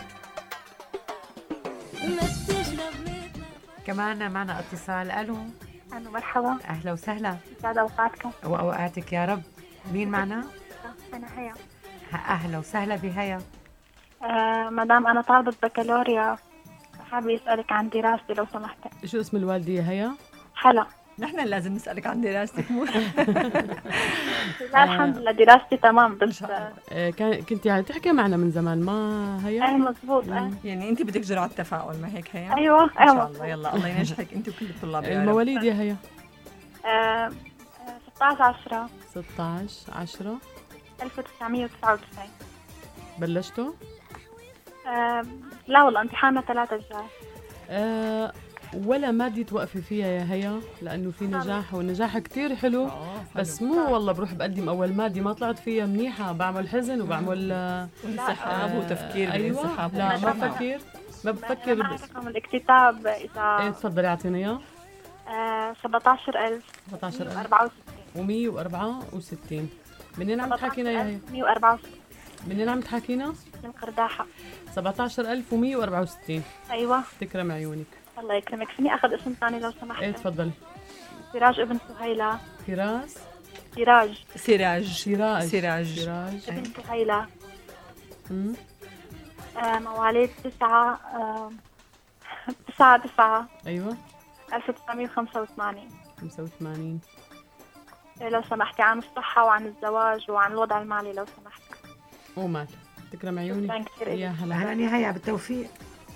S14: ما بتشرب مثل.
S1: كمان معنا اتصال. الو.
S10: أهلا مرحبا.
S1: اهلا وسهلا.
S10: يسعد اوقاتكم.
S1: واوقاتك يا رب. مين معنا؟
S10: انا هيا.
S1: اهلا وسهلا بهيا.
S10: آه مدام انا طالبة بكالوريا، حابة اسألك عن دراستي لو سمحتي.
S7: شو اسم الوالدة يا هيا؟
S10: حلا.
S3: نحن لازم نسألك عن دراستك مو
S10: لا الحمد لله دراستي تمام، بس
S7: آه كان كنت يعني تحكي معنا من زمان ما هيا؟
S10: ايه مزبوط. اه
S3: يعني انت بدك جرعة تفاؤل، ما هيك هيا؟
S10: ايوه
S3: ان
S10: ايوه
S3: شاء الله. يلا الله ينجحك انت وكل الطلاب.
S7: المواليد يا هيا؟
S10: آه ستة عشر عشرة
S7: ستة عشر عشرة
S10: ألف وتسعمية وتسعة وتسعين.
S7: بلشتوا؟
S10: آه لا والله امتحاننا ثلاثة الجاي.
S7: آه ولا مادة توقفي فيها يا هيا، لأنه في نجاح، والنجاح كتير حلو، بس مو والله بروح بقدم أول مادة ما طلعت فيها منيحة بعمل حزن وبعمل
S3: انسحاب آه وتفكير
S7: أيوة. لا ما بفكر ما بفكر ب...
S10: رقم الاكتتاب إذا
S7: ايه تفضلي اعطيني اياه.
S10: آه سبعة عشر ألف
S7: سبعة عشر ألف
S10: وأربعة وستين
S7: ومية وأربعة وستين. منين عم تحكينا يا هيا؟
S10: مية وأربعة وستين.
S7: منين عم تحكينا؟
S10: من قرداحة.
S7: سبعة عشر ألف ومية وأربعة وستين.
S10: أيوة.
S7: تكرم عيونك.
S10: الله يكرمك. فيني أخذ اسم ثاني لو سمحت؟
S7: ايه تفضلي.
S10: سراج ابن سهيلة.
S7: فراس.
S10: سراج.
S3: سراج.
S7: سراج.
S3: سراج.
S7: سراج.
S10: ابن سهيلة.
S7: امم
S10: آه مواليد تسعة آه تسعة تسعة.
S7: ايوه.
S10: ألف وتسعمية وخمسة وثمانين.
S7: خمسة وثمانين.
S10: لو سمحتي عن الصحة وعن الزواج وعن الوضع المالي لو سمحتي.
S7: ومال. تكرم عيونك. يا هلا.
S1: هلا يا هيا بالتوفيق.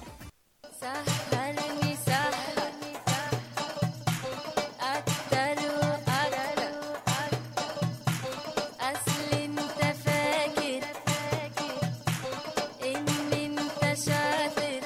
S14: سهرني سهرني أكتر وأكتر، أصل أنت فاكر إن أنت شاطر.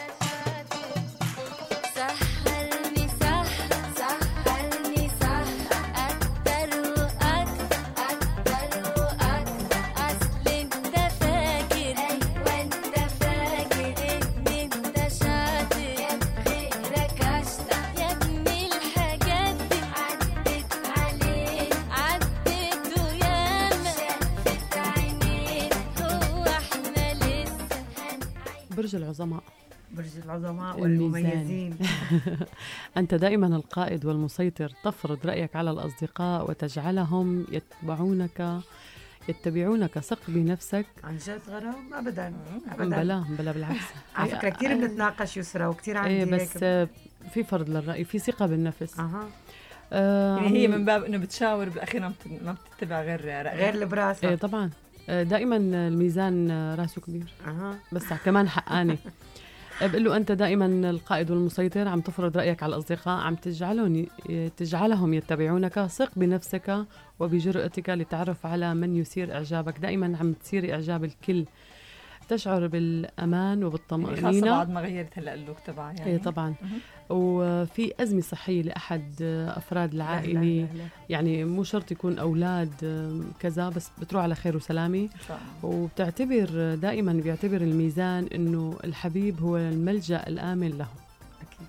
S14: سهرني سهر سهرني سهر أكتر وأكتر أكتر وأكتر، أصل أنت فاكر أيوة أنت فاكر إن أنت شاطر. غيرك أشطر يا ابني الحاجات دي عدت عليك عدت وياما شافت عينيك، هو احنا لسه
S7: برج العظماء.
S1: برج العظماء والمميزين.
S7: أنت دائما القائد والمسيطر، تفرض رأيك على الأصدقاء وتجعلهم يتبعونك يتبعونك. ثق بنفسك.
S1: عن جد غرام؟ أبدا أبدا.
S7: بلا بلا بالعكس.
S1: على فكرة كثير بنتناقش يسرا وكثير عندي
S7: ايه بس
S1: هيك.
S7: في فرض للرأي، في ثقة بالنفس.
S1: اها.
S7: آه
S3: يعني هي من باب انه بتشاور بالاخير ما بتتبع غير رأيها
S1: غير اللي براسها.
S7: ايه طبعا. دائما الميزان راسه كبير.
S1: اها.
S7: بس كمان حقاني. بقول له أنت دائما القائد والمسيطر، عم تفرض رأيك على الأصدقاء، عم تجعلهم تجعلهم يتبعونك. ثق بنفسك وبجرأتك لتعرف على من يثير إعجابك. دائما عم تثير إعجاب الكل. تشعر بالأمان وبالطمأنينة.
S3: خاصة بعد ما غيرت هلا اللوك تبعها يعني.
S7: إيه طبعا. وفي أزمة صحية لأحد أفراد العائلة. لا لا لا لا. يعني مو شرط يكون أولاد كذا، بس بتروح على خير وسلامة. وبتعتبر دائما بيعتبر الميزان إنه الحبيب هو الملجأ الآمن له.
S1: أكيد.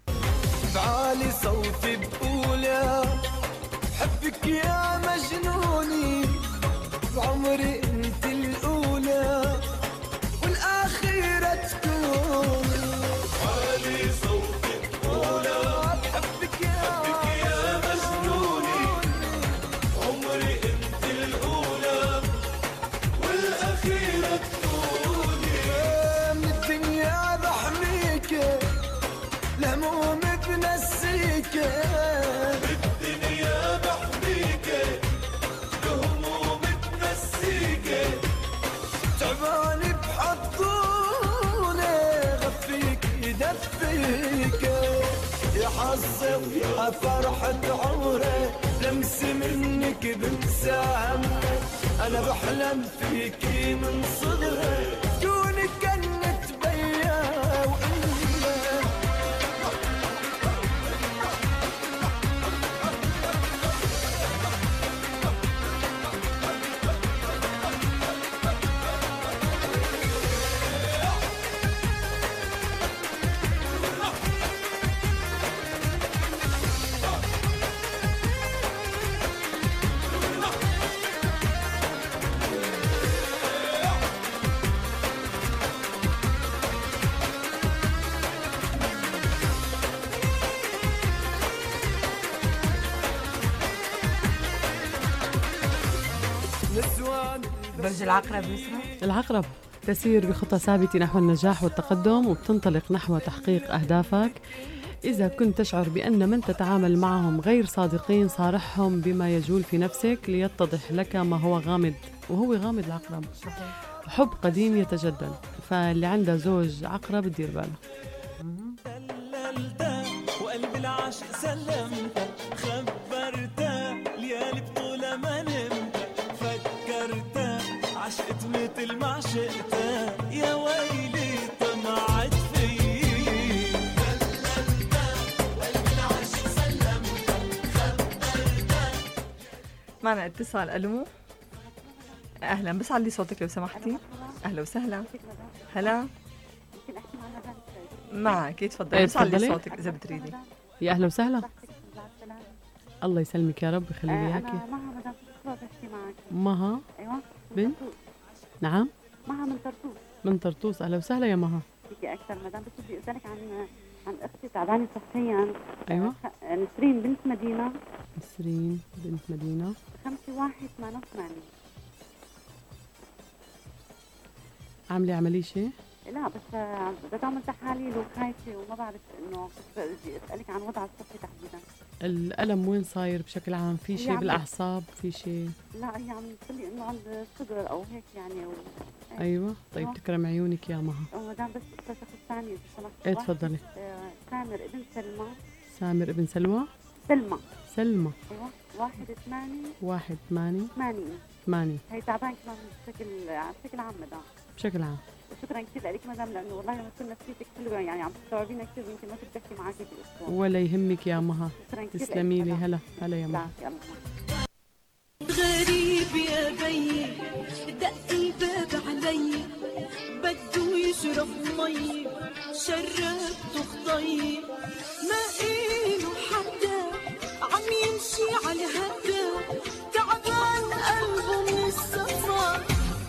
S9: بعالي صوتي بقول يا حبك يا مجنوني، بعمري انت الأولى والآخرة تكون. عالي صوتي بقول يا حبك يا مجنوني، عمري انت الأولى والآخرة تكوني. من الدنيا بحميك الهموم بنسيك، بالدنيا بحميك الهموم بنسيك، حظي فرحة عمري لمس منك بنسى همي أنا بحلم فيكي من صغري كونك كنت بيا وأمي
S1: برج العقرب يسرى.
S7: العقرب تسير بخطى ثابتة نحو النجاح والتقدم وبتنطلق نحو تحقيق أهدافك. إذا كنت تشعر بأن من تتعامل معهم غير صادقين صارحهم بما يجول في نفسك ليتضح لك ما هو غامض، وهو غامض العقرب. حب قديم يتجدد، فاللي عنده زوج عقرب تدير باله.
S11: وقلب العاشق سلمت خبرت ليالي بطولة ما نمت فكرت عشقت مثل ما عشقت يا ويلي طمعت فيي دللت وقلب العاشق سلمت خبرت.
S3: معنا اتصال. ألو أهلا، بس علي صوتك لو سمحتي. أهلا وسهلا. هلا معك، تفضلي. بس علي صوتك إذا بتريدي.
S7: يا أهلا وسهلا. الله يسلمك يا رب يخلي لي إياكي.
S15: أنا مها مدام تسوى بحكي معك.
S7: مها؟
S15: أيوة.
S7: بنت؟ نعم؟
S15: مها من طرطوس.
S7: من طرطوس. أهلا وسهلا يا مها.
S15: فيكي أكثر مدام، بس بدي أسألك عن عن أختي تعبانة صحيا.
S7: أيوة.
S15: نسرين بنت مدينة.
S7: نسرين بنت مدينة.
S15: خمسة واحد ثمانية وثمانين.
S7: عاملة عملية شيء؟
S15: لا بس بدي أعمل تحاليل وخايفة وما بعرف إنه كنت بدي أسألك عن وضع الصحي تحديدا.
S7: الألم وين صاير بشكل عام؟ في شيء بالأعصاب؟ في شيء؟
S15: لا هي عم تقول لي إنه عند صدر أو هيك يعني و...
S7: أيوة. طيب أوه. تكرم عيونك يا مها.
S15: مدام بس شخص ثاني إذا سمحت.
S7: إيه تفضلي.
S15: سامر ابن سلمى.
S7: سامر ابن سلوى.
S15: سلمى.
S7: سلمى.
S15: أيوة. واحد ثمانية.
S7: واحد ثمانية.
S15: ثمانية.
S7: ثمانية.
S15: هي تعبان كمان بشكل بشكل عام مدام.
S7: بشكل عام.
S15: شكرا كثير لك مدام، لانه والله لما تكون نفسيتك حلوه يعني عم تستوعبينا كثير يمكن ما كنت بحكي معك بالاسبوع.
S7: ولا يهمك يا مها. تسلمي لي. هلا هلا يا مها.
S6: غريب يا بي دق الباب علي بده يشرب مي شربته خضي ما إله حدا عم يمشي على هدا تعبان قلبه من السفر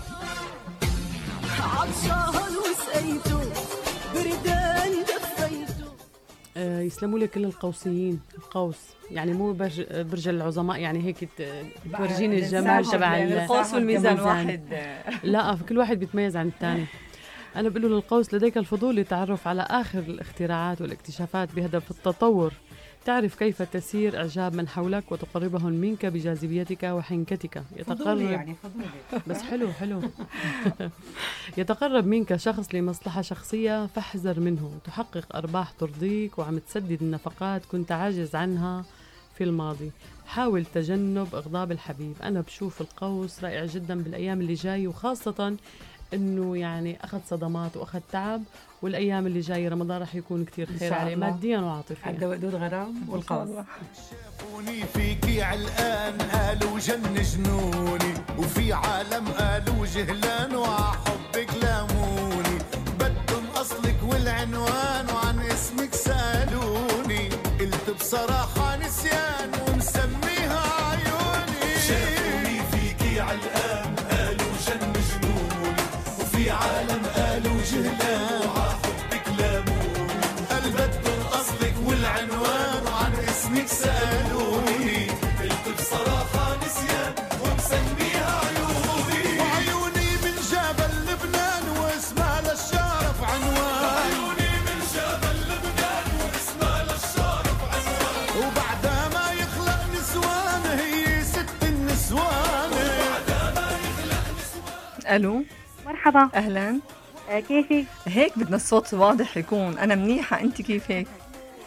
S6: عطشان وسقيته بردان دفيته.
S7: آه يسلموا لي كل القوسيين. القوس يعني مو برج, برج العظماء يعني هيك تورجيني الجمال تبع
S3: القوس والميزان واحد.
S7: لا كل واحد بيتميز عن الثاني. أنا بقول للقوس لديك الفضول للتعرف على آخر الاختراعات والاكتشافات بهدف التطور. تعرف كيف تسير إعجاب من حولك وتقربهم منك بجاذبيتك وحنكتك. يتقرب
S1: يعني فضولي.
S7: بس حلو حلو. يتقرب منك شخص لمصلحة شخصية فاحذر منه. تحقق أرباح ترضيك وعم تسدد النفقات كنت عاجز عنها في الماضي. حاول تجنب إغضاب الحبيب. أنا بشوف القوس رائع جدا بالأيام اللي جاي، وخاصة انه يعني اخذ صدمات واخذ تعب، والايام اللي جايه رمضان راح يكون كثير خير عليه ماديا وعاطفيا.
S1: الدودود غرام والقوس.
S9: شافوني فيكي علقان قالوا جن جنوني، وفي عالم قالوا جهلان وعحبك لاموني. بدهم اصلك والعنوان وعن اسمك سالوني، قلت بصراحه نسيان ومسميها عيوني. شافوني فيكي علقان قالوا جن جنوني، وفي عالم قالوا جهلان وعحبك لاموني. قال بدهم اصلك والعنوان وعن اسمك سالوني، قلت بصراحه نسيان ومسميها عيوني. وعيوني من جبل لبنان واسمها للشرف عنوان. وعيوني من جبل لبنان واسمها للشرف عنوان. وبعدها ما يخلق نسوان هي ست النسوان. وبعدها ما يخلق نسوان.
S3: الو
S15: مرحبا.
S3: اهلا.
S15: آه كيفك؟
S3: هيك بدنا الصوت واضح يكون. انا منيحه، انت كيفك؟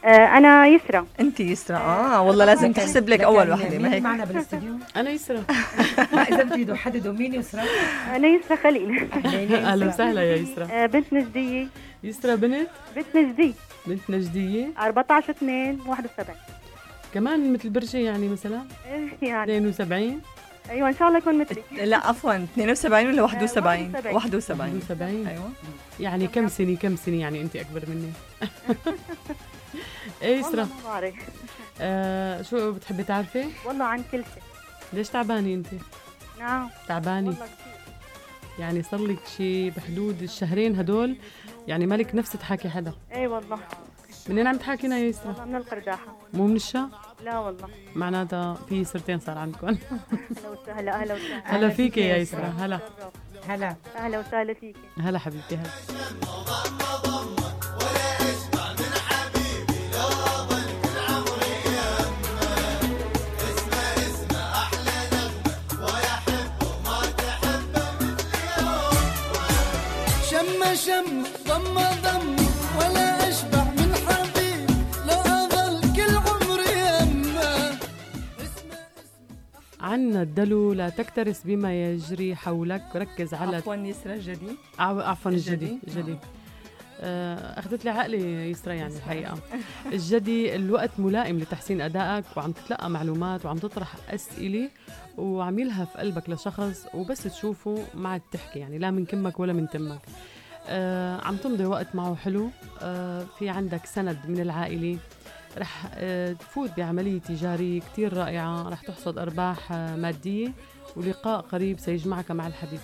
S13: آه انا يسرا.
S3: انت يسرا. اه والله لازم تحسب لك اول وحده.
S1: ما هيك معنا بالاستديو؟
S7: انا يسرا.
S1: اذا بتريدوا حددوا مين يسرا.
S13: انا يسرا خليل.
S7: اهلا وسهلا يا يسرا.
S13: آه بنت نجديه.
S7: يسرا بنت
S13: بنت نجديه.
S7: بنت نجديه.
S13: أربعة عشر اثنين واحد وسبعين.
S7: كمان مثل برجي يعني مثلا
S13: يعني
S7: اثنين وسبعين.
S13: ايوه ان شاء الله يكون مثلي.
S3: لا عفوا اثنين وسبعين ولا واحد وسبعين؟ واحد وسبعين.
S7: واحد وسبعين.
S3: ايوه
S7: يعني كم سنه كم سنه يعني انت اكبر مني. ايه يسرا.
S13: والله ما بعرف.
S7: آه شو بتحبي تعرفي؟
S13: والله عن كل شيء.
S7: ليش تعبانه انت؟
S13: نعم
S7: تعبانه
S13: والله كثير.
S7: يعني صار لك شيء بحدود الشهرين هدول يعني مالك نفس تحاكي حدا.
S13: اي والله.
S7: منين عم تحاكينا يا يسرا؟
S13: والله من القرداحه.
S7: مو من الشا؟
S13: لا والله.
S7: معناتها في سرتين صار عندكم.
S13: اهلا وسهلا. اهلا وسهلا.
S7: هلا فيكي يا يسرا. هلا
S1: هلا.
S13: اهلا وسهلا فيكي.
S7: هلا حبيبتي. هلا.
S6: شم شم ضم ضم ولا أشبع من حبيب لو أظل كل عمري يمه.
S7: عنا الدلو لا تكترث بما يجري حولك. ركز على
S3: عفوا يسرا جدي.
S7: عفوا الجدي. الجدي آه، أخذت لي عقلي يسرا يعني الحقيقة. الجدي الوقت ملائم لتحسين أدائك وعم تتلقى معلومات وعم تطرح أسئلة وعم يلهف قلبك لشخص وبس تشوفه ما عاد تحكي يعني لا من كمك ولا من تمك. آه، عم تمضي وقت معه حلو. آه، في عندك سند من العائلة. رح آه، تفوت بعملية تجارية كتير رائعة. رح تحصد أرباح آه، مادية ولقاء قريب سيجمعك مع الحبيب.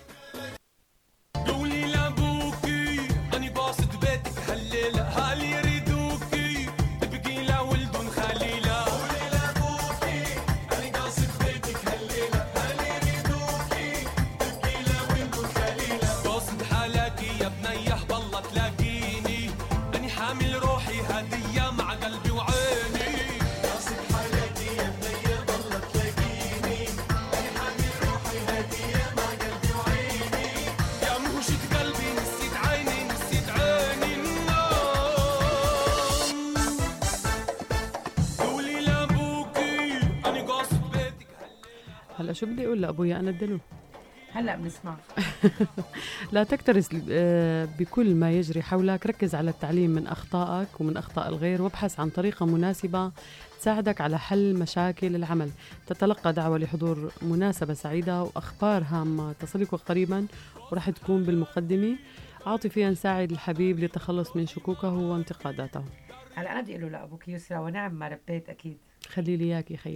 S7: هلا شو بدي اقول لابويا انا الدلو.
S1: هلا بنسمع.
S7: لا تكترث بكل ما يجري حولك. ركز على التعليم من اخطائك ومن اخطاء الغير وابحث عن طريقه مناسبه تساعدك على حل مشاكل العمل. تتلقى دعوه لحضور مناسبه سعيده واخبار هامه تصلك قريبا ورح تكون بالمقدمه. عاطفيا ساعد الحبيب للتخلص من شكوكه وانتقاداته.
S1: هلا انا بدي اقول له لابوك يسرا ونعم ما ربيت اكيد.
S7: خلي لي اياك يا خيي.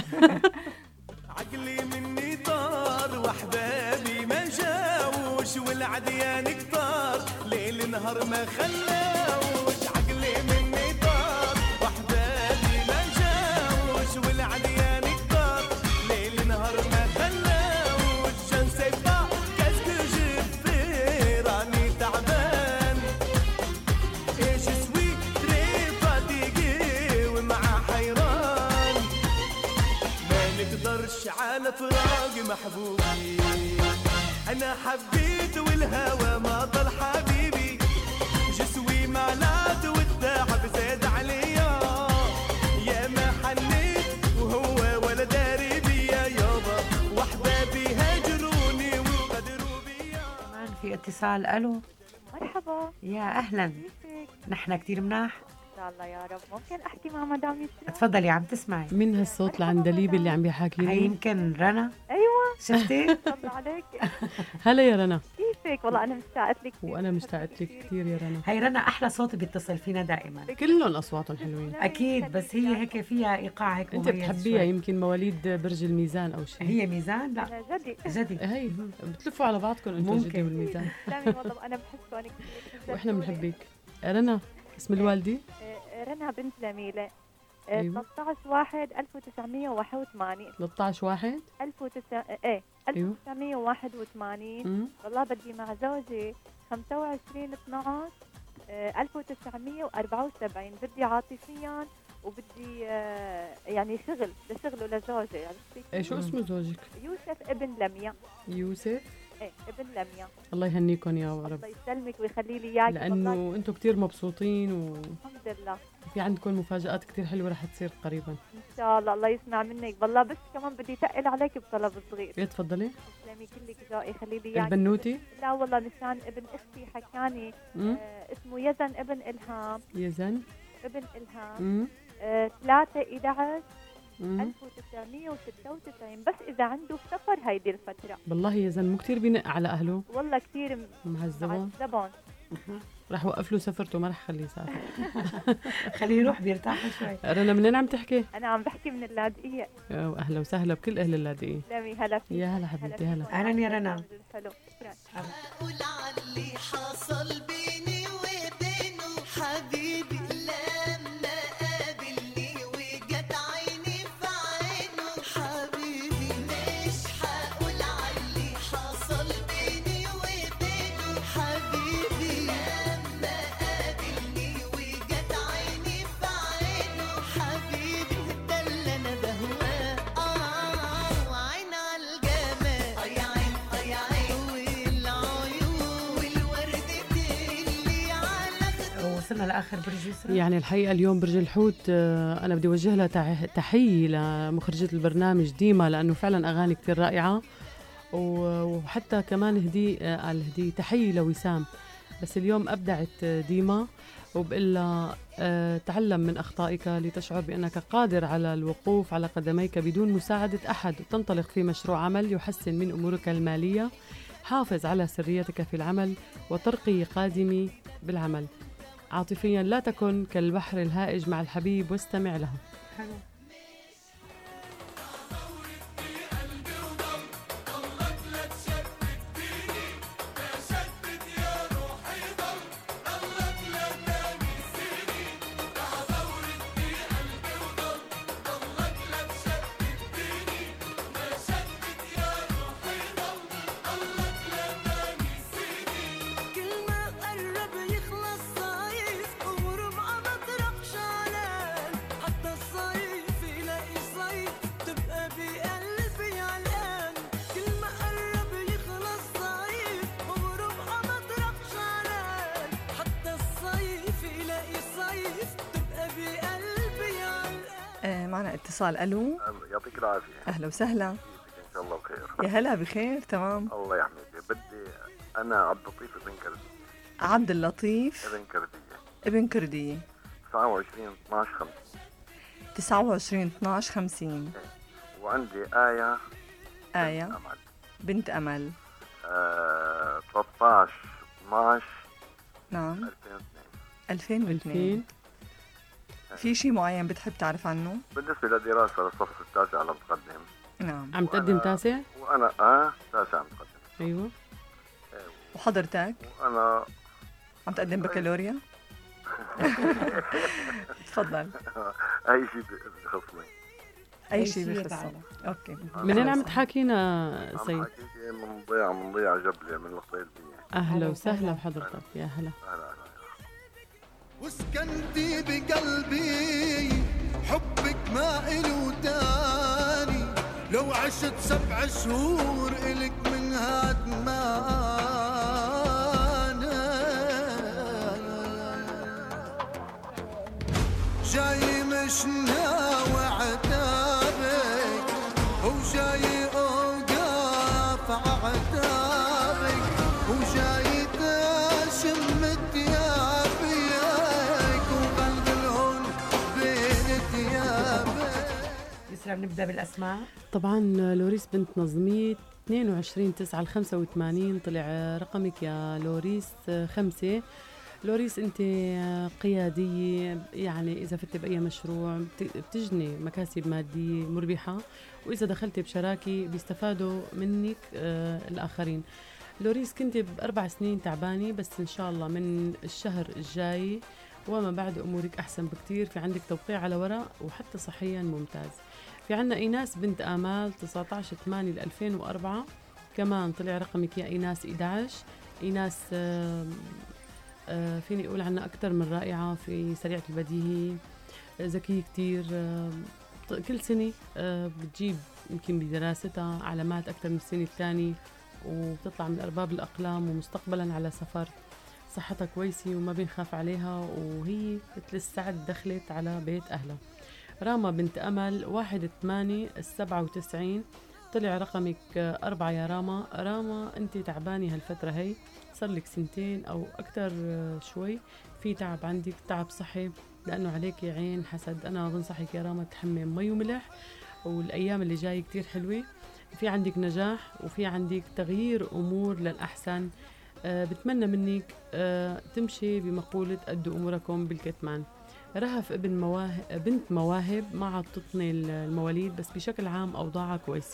S11: عقلي مني طار واحبابي ما جاوش والعديان كتار ليل نهار ما خلاوش. عقلي مني طار واحبابي ما جاوش والعديان كتار ليل نهار ما خلاوش. جان سي با كاسكو جو في راني تعبان ايش سوي تري فاتيغي ومع حيران ما نقدرش على فراق محبوبي. أنا حبيت والهوى ما ضل حبيبي. جسوي مالات والتعب زاد عليا يا ما حنيت وهو ولا داري بيا يابا وحبابي هاجروني وغدروا بيا.
S1: كمان في اتصال. ألو
S10: مرحبا.
S1: يا أهلا. نحن كتير مناح
S10: إن شاء الله يا رب. ممكن أحكي مع مدام يسرا؟
S1: تفضلي عم تسمعي.
S7: من هالصوت العندليب اللي عم بيحاكي
S1: هي
S7: لي؟
S1: يمكن رنا.
S10: أيوة
S1: شفتي؟
S10: الله عليك.
S7: هلا يا رنا.
S10: كيفك؟ والله أنا مشتاقت لك كثير.
S7: وانا مشتاقت لك كثير يا رنا.
S1: هي رنا أحلى صوت بيتصل فينا دائما.
S7: كلهم اصواتهم حلوين
S1: أكيد بس هي هيك فيها إيقاع هيك
S7: انت
S1: مميز
S7: بتحبيها
S1: شوي.
S7: يمكن مواليد برج الميزان او شيء.
S1: هي ميزان؟ لا
S10: أنا جدي.
S1: جدي.
S7: هي بتلفوا على بعضكم انتم جدي والميزان.
S10: تسلمي والله أنا بحسه أنا كثير.
S7: واحنا بنحبك. رنا اسم الوالده؟
S10: رنا بنت جميلة.
S7: أيوة.
S10: ثلاثة عشر واحد ألف وتسعمية وواحد وثمانين.
S7: ثلاثة عشر واحد
S10: ألف وتسعمية ايه ألف وتسعمية وواحد وثمانين. والله بدي مع زوجي خمسة وعشرين اثنعش ألف وتسعمية وأربعة وسبعين. بدي عاطفيا وبدي آه يعني شغل لشغله لزوجي. يعني
S7: ايه شو اسم زوجك؟
S10: يوسف ابن لميا.
S7: يوسف
S10: ايه ابن لميا.
S7: الله يهنيكم يا رب.
S10: الله يسلمك ويخلي لي اياك
S7: لانه انتم كثير مبسوطين و
S10: الحمد لله
S7: في عندكم مفاجآت كتير حلوة رح تصير قريبا
S10: ان شاء الله. الله يسمع منك والله. بس كمان بدي تقل عليك بطلب صغير.
S7: ايه تفضلي.
S10: تسلمي كلك ذوقي. خلي لي يعني
S7: البنوتي.
S10: لا والله مشان ابن اختي حكاني آه اسمه يزن ابن الهام.
S7: يزن
S10: ابن الهام آه ثلاثة إحدى عشر ألف وتسعمية وستة وتسعين. بس إذا عنده سفر هيدي الفترة.
S7: بالله يزن مو كتير بينق على أهله.
S10: والله كتير
S7: معذبون.
S10: معذبون.
S7: رح وقف له سفرته ما رح خليه يسافر.
S1: خليه يروح بيرتاح شوي.
S7: رنا منين عم تحكي؟
S10: أنا عم بحكي من اللاذقية.
S7: أهلا وسهلا بكل أهل اللاذقية.
S10: سلامي هلا فيك.
S7: يا هلا حبيبتي هلا.
S1: أهلا يا رنا.
S10: حلو شكرا.
S11: أقول علي حصل بيني وبينه حبيبي لما قابلني وجت عيني في عينه حبيبي. مش هقول علي حصل بيني وبينه حبيبي لما قابلني وجت عيني في عينه حبيبي. ده اللي أنا بهواه آه وعين على الجمال. أي عين أي عين والعيون والورد اللي على.
S1: وصلنا لآخر برج يسرا.
S7: يعني الحقيقة اليوم برج الحوت آه، أنا بدي أوجه لها تح- تحية لمخرجة البرنامج ديما لأنه فعلا أغاني كتير رائعة. و- وحتى كمان هدي آه، قال هدي تحية لوسام. بس اليوم أبدعت آه، ديما وبقول لها آه، تعلم من أخطائك لتشعر بأنك قادر على الوقوف على قدميك بدون مساعدة أحد. تنطلق في مشروع عمل يحسن من أمورك المالية. حافظ على سريتك في العمل وترقي قادمي بالعمل. عاطفيا لا تكن كالبحر الهائج مع الحبيب واستمع له.
S1: حلو.
S11: كل ما قرب يخلص صيف أمره مع مطرح شعلان. حتى الصيف يلاقي صيف تبقى بقلبي علقان. كل ما قرب يخلص صيف أمره مع مطرح شعلان. حتى الصيف يلاقي صيف تبقى بقلبي علقان.
S3: آه معنا اتصال. ألو.
S16: يعطيك العافية.
S3: أهلا وسهلا.
S16: إن شاء الله بخير.
S3: يا هلا بخير. تمام.
S16: الله يحميك. بدي أنا عبد اللطيف ابن كردية.
S3: عبد اللطيف
S16: ابن كردية.
S3: ابن كردية.
S16: تسعة وعشرين اثناشر خمسين.
S3: تسعة وعشرين اثناشر خمسين.
S16: وعندي آية
S3: آية
S16: أمل.
S3: بنت أمل.
S16: آه، ثلاثة عشر اثناشر
S3: نعم.
S16: ألفين واثنين.
S3: ألفين واثنين. في شيء معين بتحب تعرف عنه؟
S16: بالنسبة لدراسة للصف التاسع على متقدم.
S3: نعم.
S7: عم تقدم تاسع؟
S16: وأنا آه تاسع متقدم.
S7: أيوة.
S3: وحضرتك؟
S16: وأنا
S3: عم تقدم بكالوريا؟ تفضل.
S16: أي شيء بخصني.
S3: أي شيء بخصك. أوكي.
S7: منين عم تحاكينا سيد؟
S16: عم حكيتي من ضيعة من ضيعة جبلة من القطيلبية.
S7: أهلا وسهلا بحضرتك. يا هلا.
S9: وسكنتي بقلبي حبك ما إله تاني. لو عشت سبع شهور إلك من هاد ما جاي مش ناوي عتابك وجاي أوقف عتابك وجاي تشم ثيابك وقلب الهون بين ثيابك.
S1: يسرا بنبدأ بالأسماء.
S7: طبعا لوريس بنت نظمية اثنين وعشرين تسعة خمسة وثمانين طلع رقمك يا لوريس خمسة. لوريس أنت قيادية، يعني إذا فتي بأي مشروع بتجني مكاسب مادية مربحة، وإذا دخلتي بشراكة بيستفادوا منك آه الآخرين. لوريس كنت بأربع سنين تعبانة، بس إن شاء الله من الشهر الجاي وما بعد أمورك أحسن بكتير. في عندك توقيع على ورق وحتى صحيا ممتاز. في عنا إيناس بنت آمال تسعة عشر ثمانية ألفين وأربعة، كمان طلع رقمك يا إيناس إحدى عشر. إيناس آه آه فيني أقول عنها أكتر من رائعة، في سريعة البديهي، آه ذكية كتير، آه كل سنة آه بتجيب يمكن بدراستها علامات أكتر من السنة الثانية، وبتطلع من أرباب الأقلام ومستقبلا على سفر. صحتها كويسة وما بنخاف عليها، وهي مثل السعد دخلت على بيت أهلها. راما بنت أمل واحد ثمانية السبعة وتسعين، طلع رقمك أربعة يا راما. راما أنت تعبانة هالفترة هي، صار لك سنتين أو أكتر شوي في تعب عندك، تعب صحي لأنه عليك عين حسد. أنا بنصحك يا راما تحمم مي وملح، والأيام اللي جاي كتير حلوة، في عندك نجاح وفي عندك تغيير أمور للأحسن. أه بتمنى منك أه تمشي بمقولة أدوا أموركم بالكتمان. رهف ابن مواهب بنت مواهب ما عاد تطني المواليد، بس بشكل عام أوضاعها كويسة.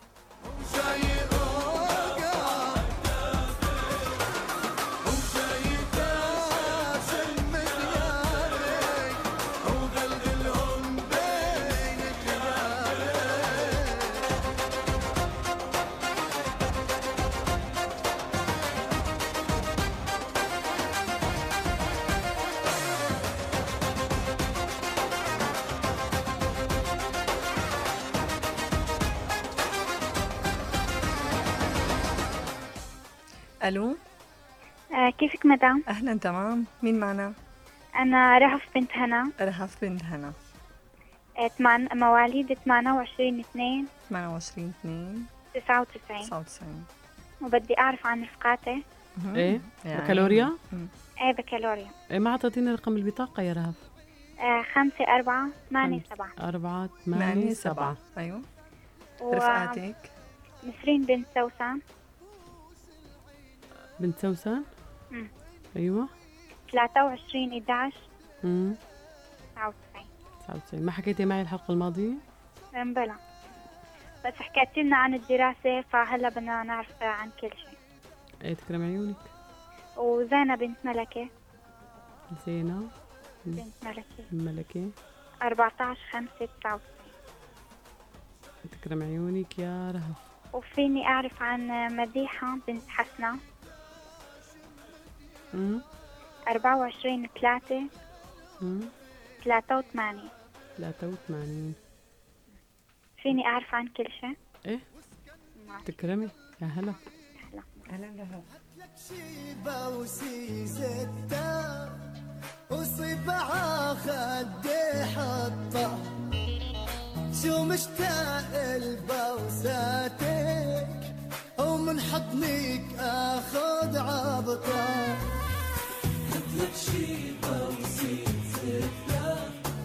S3: الو.
S17: آه كيفك مدام؟
S3: اهلا تمام، مين معنا؟
S17: انا رهف بنت هنا.
S3: رهف بنت هنا.
S17: آه تمان مواليد ثمانية وعشرين اثنين
S3: ثمانية وعشرين اثنين
S17: تسعة وتسعين
S3: تسعة وتسعين.
S17: وبدي اعرف عن رفقاتي.
S7: ايه بكالوريا؟
S17: ايه بكالوريا.
S7: ايه ما عطيتيني رقم البطاقة يا رهف؟
S17: آه خمسة أربعة ثمانية سبعة
S7: أربعة ثمانية سبعة.
S3: أيوه.
S17: و...
S3: رفقاتك؟
S17: نسرين بنت سوسن.
S7: بنت سوسن؟
S17: امم
S7: ايوه.
S17: ثلاثة وعشرين إحدى عشر
S7: امم
S17: تسعة وتسعين.
S7: تسعة وتسعين. ما حكيتي معي الحلقة الماضية؟
S17: بلا، بس حكيت لنا عن الدراسة، فهلا بدنا نعرف عن كل شيء.
S7: ايه تكرم عيونك.
S17: وزينة بنت ملكة.
S7: زينة
S17: بنت ملكة
S7: ملكة
S17: أربعة عشر خمسة تسعة وتسعين.
S7: تكرم عيونك يا رهف.
S17: وفيني أعرف عن مديحة بنت حسنة.
S7: امم
S17: أربعة وعشرين ثلاثة
S7: امم
S17: ثلاثة وثمانين.
S7: ثلاثة وثمانين.
S17: فيني أعرف عن كل شيء.
S7: إيه تكرمي يا هلا.
S17: هلا
S3: أهلا لها.
S6: شيبة وسيستة وصبعة خدي حطة، شو مشتاق لبوساتك ومن حضنك اخذ عبطة. مثلك شيبة وسيستة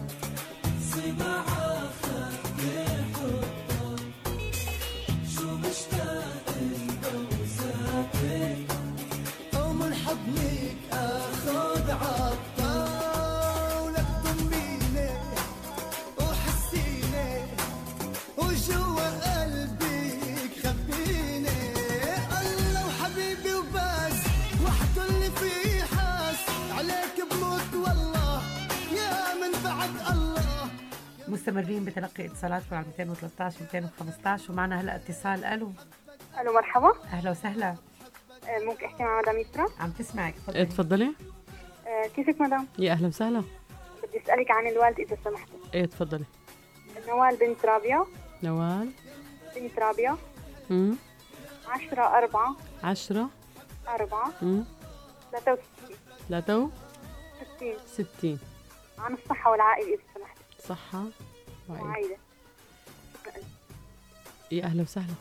S6: صبعة خدي حطة، شو مشتاق لبوساتك ومن حضنك اخذ عبطة. ولك ضميني وحسيني وجوا قلبك خبيني، الله وحبيبي وبس وحده اللي فيه حاس عليك بموت والله يا من بعد الله.
S1: مستمرين بتلقي اتصالاتكم على مئتين وثلاثة عشر مئتين وخمسة عشر، ومعنا هلا اتصال. الو.
S18: الو مرحبا.
S1: اهلا وسهلا.
S18: ممكن احكي مع مدام يسرا؟
S1: عم تسمعك تفضلي.
S7: ايه تفضلي.
S18: آه كيفك مدام؟
S7: يا اهلا وسهلا.
S18: بدي اسالك عن الوالد اذا سمحتي.
S7: ايه تفضلي.
S18: نوال بنت رابية.
S7: نوال
S18: بنت رابية.
S7: امم
S18: عشرة أربعة
S7: عشرة
S18: أربعة
S7: امم
S18: ثلاثة وستين
S7: ثلاثة
S18: وستين
S7: ستين.
S18: عن الصحة والعائلة إذا سمحتي.
S7: صحة وعائلة.
S18: وعائلة.
S7: يا أهلا وسهلا.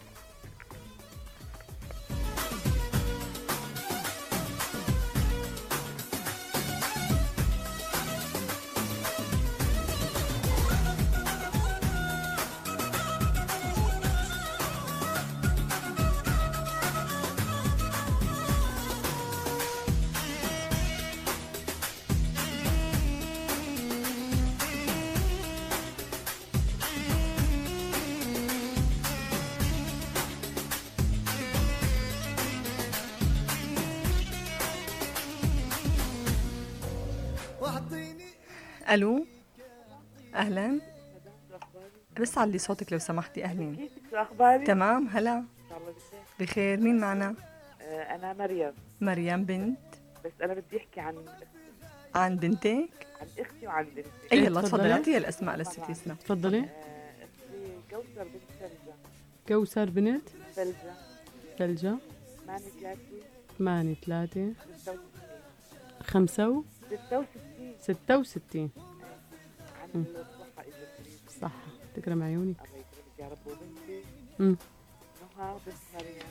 S3: الو. اهلا. بس علي صوتك لو سمحتي. اهلين.
S19: كيفك شو اخبارك؟
S3: تمام هلا.
S19: ان شاء الله بخير.
S3: بخير. مين معنا؟
S19: آه انا مريم.
S3: مريم بنت.
S19: بس انا بدي احكي عن
S3: عن بنتك؟
S19: عن اختي وعن بنتي.
S3: اي يلا تفضلي اعطيها الاسماء للست يسرا.
S7: تفضلي.
S19: آه اختي كوثر بنت ثلجة.
S7: كوثر بنت
S19: ثلجة.
S7: ثلجة.
S19: ثمانية ثلاثة
S7: ثمانية ثلاثة خمسة و
S19: ستة وستين
S7: ستة وستين.
S19: عن الصحة إذا تريد.
S7: صح، تكرم عيونك.
S19: الله يكرمك يا رب. وبنتي
S7: امم
S19: نهى بنت مريم.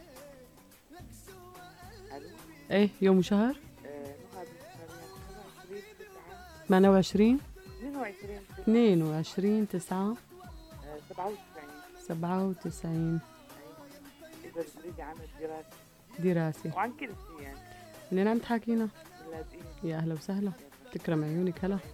S19: ألو.
S7: ايه يوم وشهر؟
S19: آه نهى بنت مريم
S7: ثمانية وعشرين
S19: اثنين وعشرين
S7: اثنين وعشرين تسعة
S19: سبعة وتسعين
S7: سبعة وتسعين.
S19: إذا تريدي عن الدراسة
S7: دراسة
S19: وعن كل شيء يعني.
S7: منين عم تحاكينا؟
S19: اللاذقين.
S7: يا أهلا وسهلا، تكرم عيونك. هلا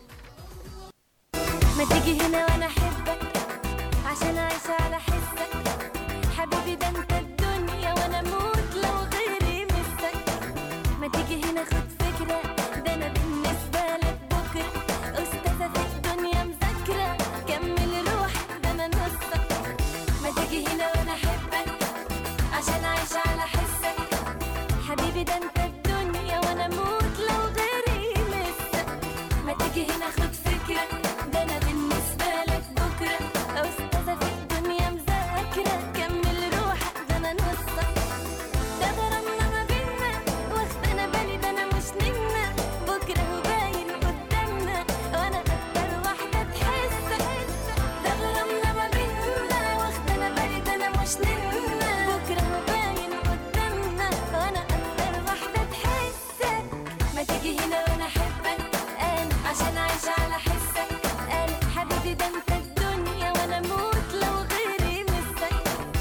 S14: ما تيجي هنا وانا احبك عشان اعيش على حسك حبيبي، ده انت الدنيا وانا اموت لو غيري مسك. ما تيجي هنا خد فكرة، ده انا بالنسبة لك بكرة استاذة في الدنيا مذاكرة، كمل روح ده انا نصك. ما تيجي هنا وانا احبك عشان اعيش على حسك حبيبي، ده انت الدنيا وانا اموت لو غيري مسك. ما تيجي هنا خد فكرة، ده انا بالنسبة لك بكرة استاذة في الدنيا مذاكرة، كمل روح ده انا نصك. ده غرامنا ما بينا واخدنا بالي، ده انا مش نمنا بكرة هو باين قدامنا وانا اكتر واحدة تحسك. ده غرامنا ما بينا واخدنا بالي، ده انا مش نمنا بكرة هو باين قدامنا وانا اكتر واحدة تحسك. ما تيجي هنا وانا احبك انا عشان اعيش على حسك، انا حبيبي ده انت الدنيا وانا اموت لو غيري مسك.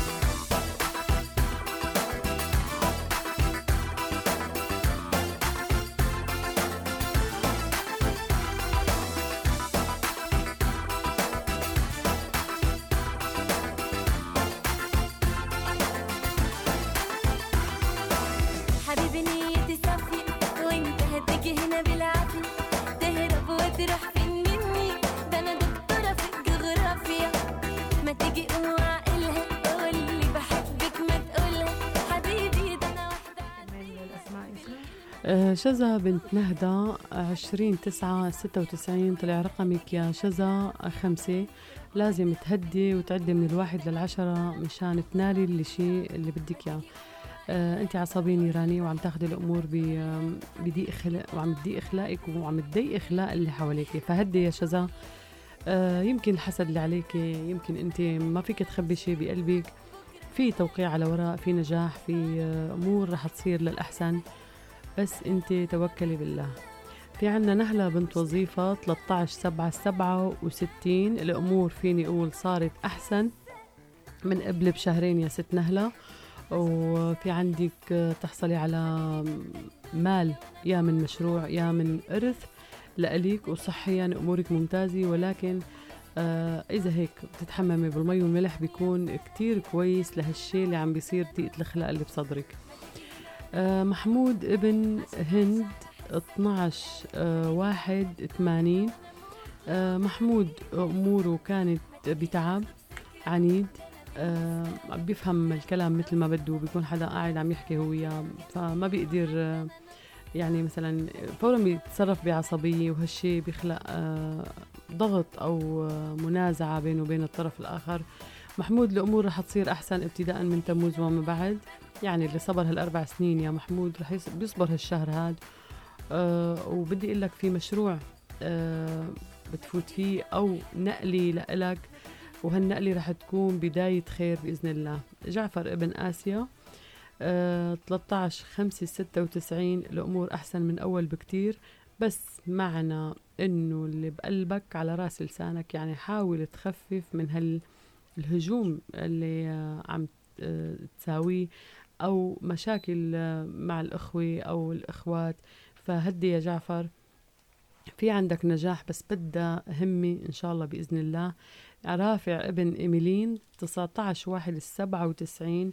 S14: حبيبي نيتي صافية وانت هتيجي هنا بالعافية، تهرب وتروح فين مني، ده انا دكتورة في الجغرافيا. ما تيجي قوم وعقلها قولي بحبك ما تقولها حبيبي، ده انا
S7: آه، شذا بنت نهدى عشرين تسعة ستة وتسعين. طلع رقمك يا شذا خمسة. لازم تهدي وتعدي من الواحد للعشرة مشان تنالي اللي شيء اللي بدك اياه. آه، انت عصبية نيرانية وعم تاخذي الامور بضيق خلق وعم تضيق اخلاقك وعم تضيق اخلاق اللي حواليك، فهدي يا شذا. آه، يمكن الحسد اللي عليك، يمكن انت ما فيك تخبي شيء بقلبك، في توقيع على وراء، في نجاح، في آه، امور رح تصير للاحسن، بس انت توكلي بالله. في عنا نهلة بنت وظيفة ثلاثة عشر سبعة سبعة وستين. الامور فيني اقول صارت احسن من قبل بشهرين يا ست نهلة، وفي عندك تحصلي على مال يا من مشروع يا من إرث لأليك، وصحيا أمورك ممتازة، ولكن آه إذا هيك بتتحممي بالمي والملح بيكون كتير كويس لهالشي اللي عم بيصير ضيقة الخلق اللي بصدرك. آه محمود ابن هند اثنعش آه واحد ثمانين. آه محمود أموره كانت بتعب عنيد، آه بيفهم الكلام مثل ما بده، بيكون حدا قاعد عم يحكي هو وياه فما بيقدر آه يعني مثلا فورا بيتصرف بعصبية، وهالشي بيخلق آه ضغط أو آه منازعة بينه وبين الطرف الآخر. محمود الأمور رح تصير أحسن ابتداء من تموز وما بعد، يعني اللي صبر هالأربع سنين يا محمود رح بيصبر هالشهر هاد. آه وبدي أقول لك في مشروع آه بتفوت فيه أو نقلي لإلك، وهالنقلة رح تكون بداية خير بإذن الله. جعفر ابن آسيا آه، ثلاثة عشر خمسة ستة وتسعين. الأمور أحسن من أول بكتير، بس معنى إنه اللي بقلبك على راس لسانك، يعني حاول تخفف من هالهجوم اللي آه، عم آه، تساويه أو مشاكل آه، مع الأخوة أو الإخوات. فهدي يا جعفر، في عندك نجاح بس بدها همة إن شاء الله بإذن الله. رافع ابن إيميلين تسعة عشر واحد سبعة وتسعين.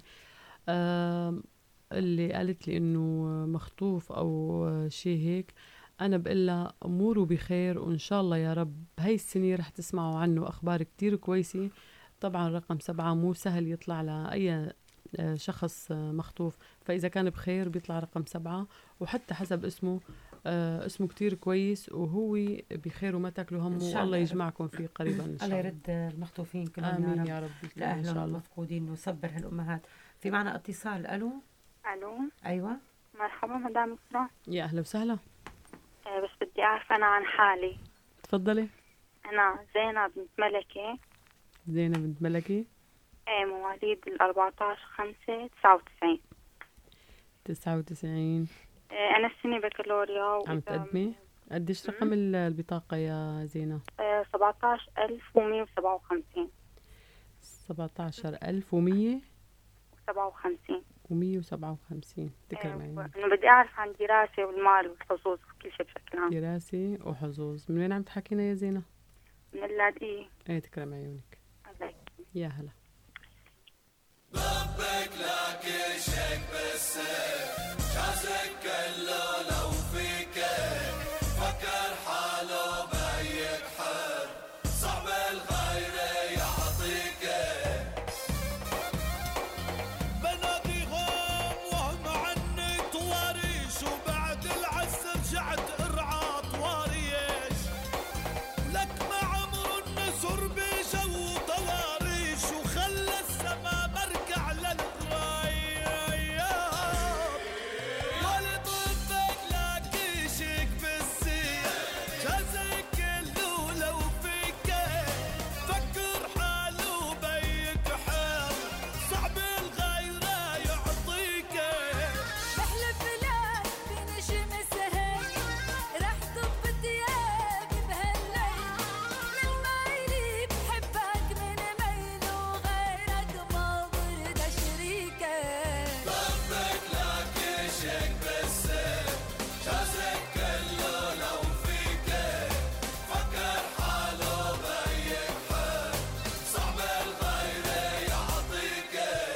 S7: آه اللي قالت لي إنه مخطوف أو شيء هيك، أنا بقلها أموره بخير وإن شاء الله يا رب هاي السنة رح تسمعوا عنه أخبار كتير كويسة. طبعا رقم سبعة مو سهل يطلع لأي شخص مخطوف، فإذا كان بخير بيطلع رقم سبعة، وحتى حسب اسمه آه اسمه كتير كويس وهو بخير وما تاكلوا همه، والله يجمعكم فيه قريبا إن شاء الله.
S1: الله يرد المخطوفين كلهم
S7: آمين
S1: يا
S7: يا
S1: رب,
S7: رب
S1: لأهلهم المفقودين وصبر هالأمهات. في معنا اتصال. ألو.
S18: الو.
S1: أيوة
S18: مرحبا مدام إسراء.
S7: يا أهلا وسهلا.
S17: بس بدي أعرف أنا عن حالي.
S7: تفضلي.
S17: أنا زينب بنت ملكي.
S7: زينب بنت ملكي.
S17: إيه مواليد الأربعتاشر خمسة تسعة وتسعين.
S7: تسعة وتسعين.
S17: إيه أنا السنة بكالوريا.
S7: عم تقدمي؟ قديش رقم البطاقة يا زينة؟
S17: إيه سبعتاشر ألف ومية وسبعة وخمسين.
S7: سبعتاشر ألف ومية
S17: وسبعة وخمسين.
S7: ومية وسبعة وخمسين. تكرم عيني.
S17: أنا بدي أعرف عن دراسة والمال والحظوظ وكل شيء بشكل عام.
S7: دراسة وحظوظ. من وين عم تحكينا يا زينة؟
S17: من اللاذقية.
S7: ايه تكرم عيونك.
S17: الله
S7: يا هلا.
S9: ضبك لك شك بالسيف جازك كله لو فيك فكر حاله بيك حر صعب الغير يعطيك بناديهم وهم عني طواريش وبعد العسر رجعت ارعى طواريش لك ما عمر النسر بجو طواريش وخلى السما مركع للرايات ولطفك لك شيك بالسيف جازك كله لو فيك فكر حاله بيك حر صعب الغير يعطيك
S14: بحلف بلاد بنجم سهل رح طب ثيابي بهالليل من مايلي بحبك من ميل وغيرك ما برد شريكك
S9: ضبك لك شيك بالسيف جازك كله لو فيك فكر حاله بيك حر صعب الغير يعطيك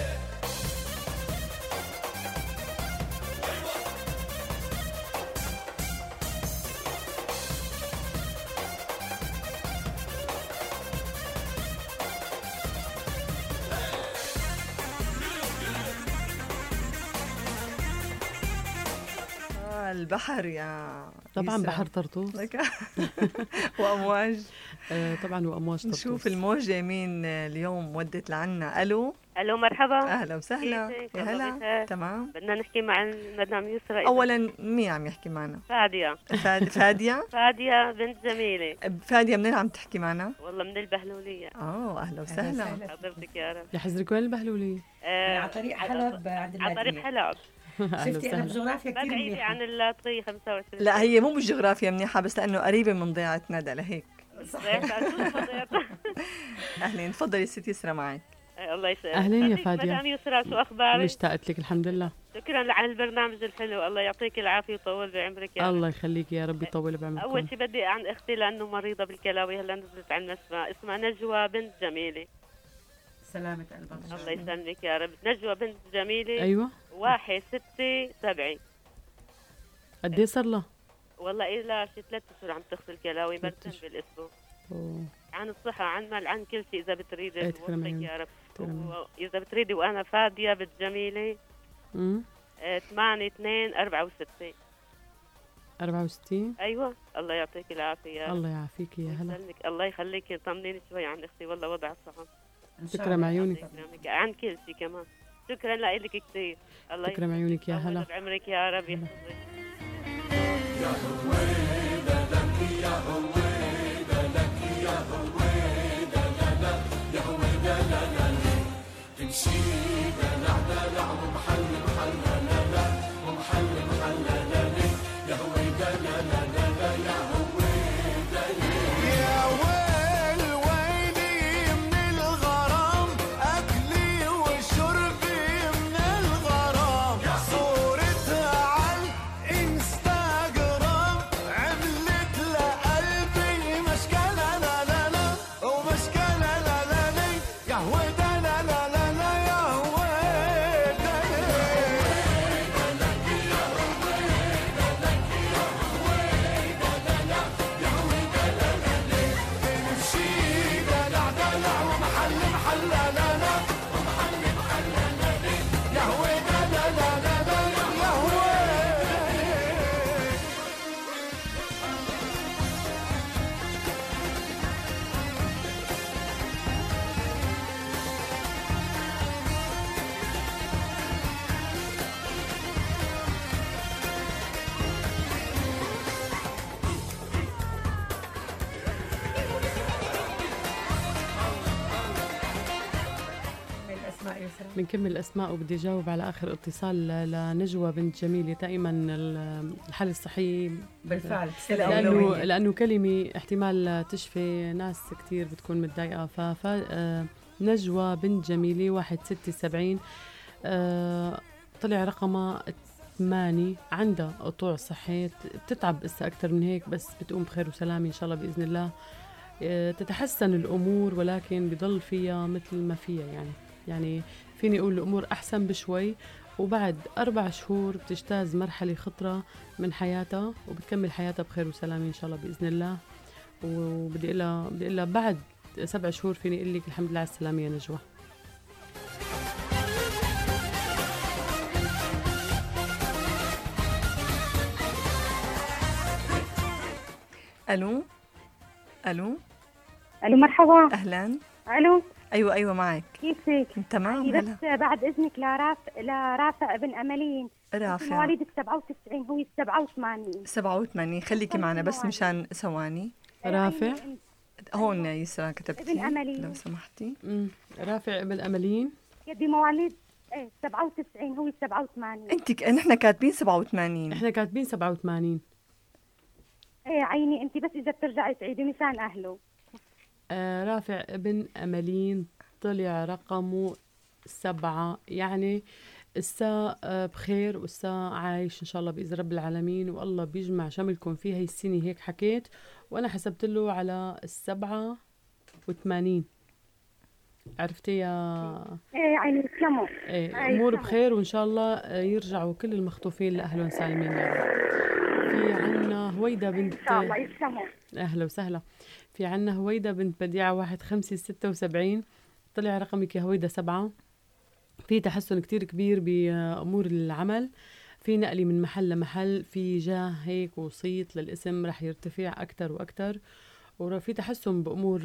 S3: آه البحر يا
S7: طبعا
S3: يسرا.
S7: بحر طرطوس.
S3: لك وأمواج.
S7: آه طبعا وأمواج طرطوس.
S3: نشوف الموجة مين اليوم ودت لعنا. ألو.
S20: الو مرحبا.
S3: أهلا وسهلا.
S20: كيفك؟
S3: يا
S20: الله
S3: هلا.
S20: بخير.
S3: تمام.
S20: بدنا نحكي مع مدام يسرا.
S3: أولا مين عم يحكي معنا؟
S20: فادية.
S3: فاد... فادية.
S20: فادية بنت جميلة.
S3: فادية منين عم تحكي معنا؟
S20: والله من البهلولية.
S3: اه أهلا وسهلا.
S20: حضرتك يا رب.
S7: يا حزرك وين البهلولية؟
S20: آه
S1: على طريق حلب عند
S20: على طريق حلب.
S1: شفتي أنا بجغرافيا كثير
S20: بعيدة
S1: منيحة.
S20: عن الطريق خمسة وعشرين.
S3: لا هي مو بالجغرافيا منيحة بس لأنه قريبة من ضيعة ندى لهيك. أهلين تفضلي ست يسرا معك.
S20: الله يسعدك.
S7: أهلين يا فادية.
S20: مدام يسرا شو أخبارك؟
S7: اشتقت لك الحمد لله.
S20: شكرا على البرنامج الحلو. الله يعطيك العافية ويطول بعمرك يا
S7: الله يخليك يا رب يطول بعمركم.
S20: أول شيء بدي عن أختي لأنه مريضة بالكلاوي هلا نزلت عن المشفى اسمها نجوى بنت جميلة.
S1: سلامة قلبك.
S20: الله يسلمك يا رب. نجوى بنت جميلة.
S7: أيوة.
S20: واحد ستة سبعة.
S7: قد ايه صار لها؟
S20: والله إلى شي ثلاث أشهر عم تغسل كلاوي مرتين بالأسبوع.
S7: أوه.
S20: عن الصحة عن مال عن كل شيء إذا بتريدي.
S7: ايه تكرمي
S20: يا رب.
S7: تكرمي.
S20: إذا بتريدي وأنا فادية بنت جميلة.
S7: امم
S20: اه ثمانية اثنين أربعة وستين.
S7: أربعة وستين.
S20: أيوة الله يعطيك العافية يا
S7: الله يعافيك يا هلا.
S20: يسلمك. الله يخليك طمنيني شوي عن أختي والله وضعها صعب.
S7: تكرم عيونك.
S20: عن كل شيء كمان. شكرا لك كثير. الله
S7: تكرم عيونك يا هلا.
S20: بعمرك يا رب يحفظك.
S9: يا هويدا لك يا هويدا لك يا هويدا لا يا هويدا لا لا تمشي دلع دلع ومحل محل لا لا ومحل محل لا لا يا هويدا لا لا لا لا يا هويدا يا ويل ويلي من الغرام أكلي وشربي من الغرام صورتها على الانستغرام
S7: بنكمل الأسماء وبدي أجاوب على آخر اتصال لنجوى بنت جميلة. دائما الحالة الصحية
S1: بالفعل
S7: لأنه, لأنه كلمة احتمال تشفي ناس كتير بتكون متضايقة. فنجوى بنت جميلة واحد ستة سبعين طلع رقمها ثمانية، عندها قطوع صحي، بتتعب إسا أكتر من هيك بس بتقوم بخير وسلامة إن شاء الله بإذن الله. تتحسن الأمور ولكن بضل فيها مثل ما فيها، يعني يعني فيني أقول الأمور أحسن بشوي، وبعد أربع شهور بتجتاز مرحلة خطرة من حياتها وبتكمل حياتها بخير وسلامة إن شاء الله بإذن الله. وبدي إلا بدي إلا بعد سبع شهور فيني أقول لك الحمد لله على السلامة يا نجوى.
S3: ألو ألو
S18: ألو مرحبا.
S3: أهلا.
S18: ألو.
S3: أيوة أيوة معك.
S18: كيفك؟
S3: تمام.
S18: بس بعد إذنك لرافع لرافع بن أملين.
S3: رافع
S18: مواليد السبعة وتسعين، هو السبعة وثمانين.
S3: سبعة وثمانين. خليكي معنا بس مشان ثواني.
S7: رافع
S3: هون يسرا كتبتي
S18: ابن أملين
S3: لو سمحتي.
S7: امم رافع ابن أملين
S18: يدي مواليد ايه سبعة وتسعين، هو سبعة وثمانين.
S3: انت ك... نحن كاتبين سبعة وثمانين.
S7: احنا كاتبين سبعة وثمانين.
S18: ايه عيني انت بس اذا بترجعي تعيدي مشان اهله.
S7: آه رافع ابن أملين طلع رقمه سبعة، يعني السا بخير والسا عايش إن شاء الله بإذن رب العالمين، والله بيجمع شملكم في هاي السنة هيك حكيت، وأنا حسبت له على السبعة وثمانين. عرفتي يا
S18: ايه عيني سلموا.
S7: ايه أمور بخير وإن شاء الله يرجعوا كل المخطوفين لأهلهم سالمين يا رب. في عنا هويدا بنت
S18: إن شاء الله يسلموا.
S7: أهلا وسهلا. في عنا هويدا بنت بديعة واحد خمسة ستة وسبعين، طلع رقمك يا هويدا سبعة. في تحسن كتير كبير بأمور العمل، في نقلي من محل لمحل، في جاه هيك وصيت للاسم رح يرتفع أكتر وأكتر، وفي تحسن بأمور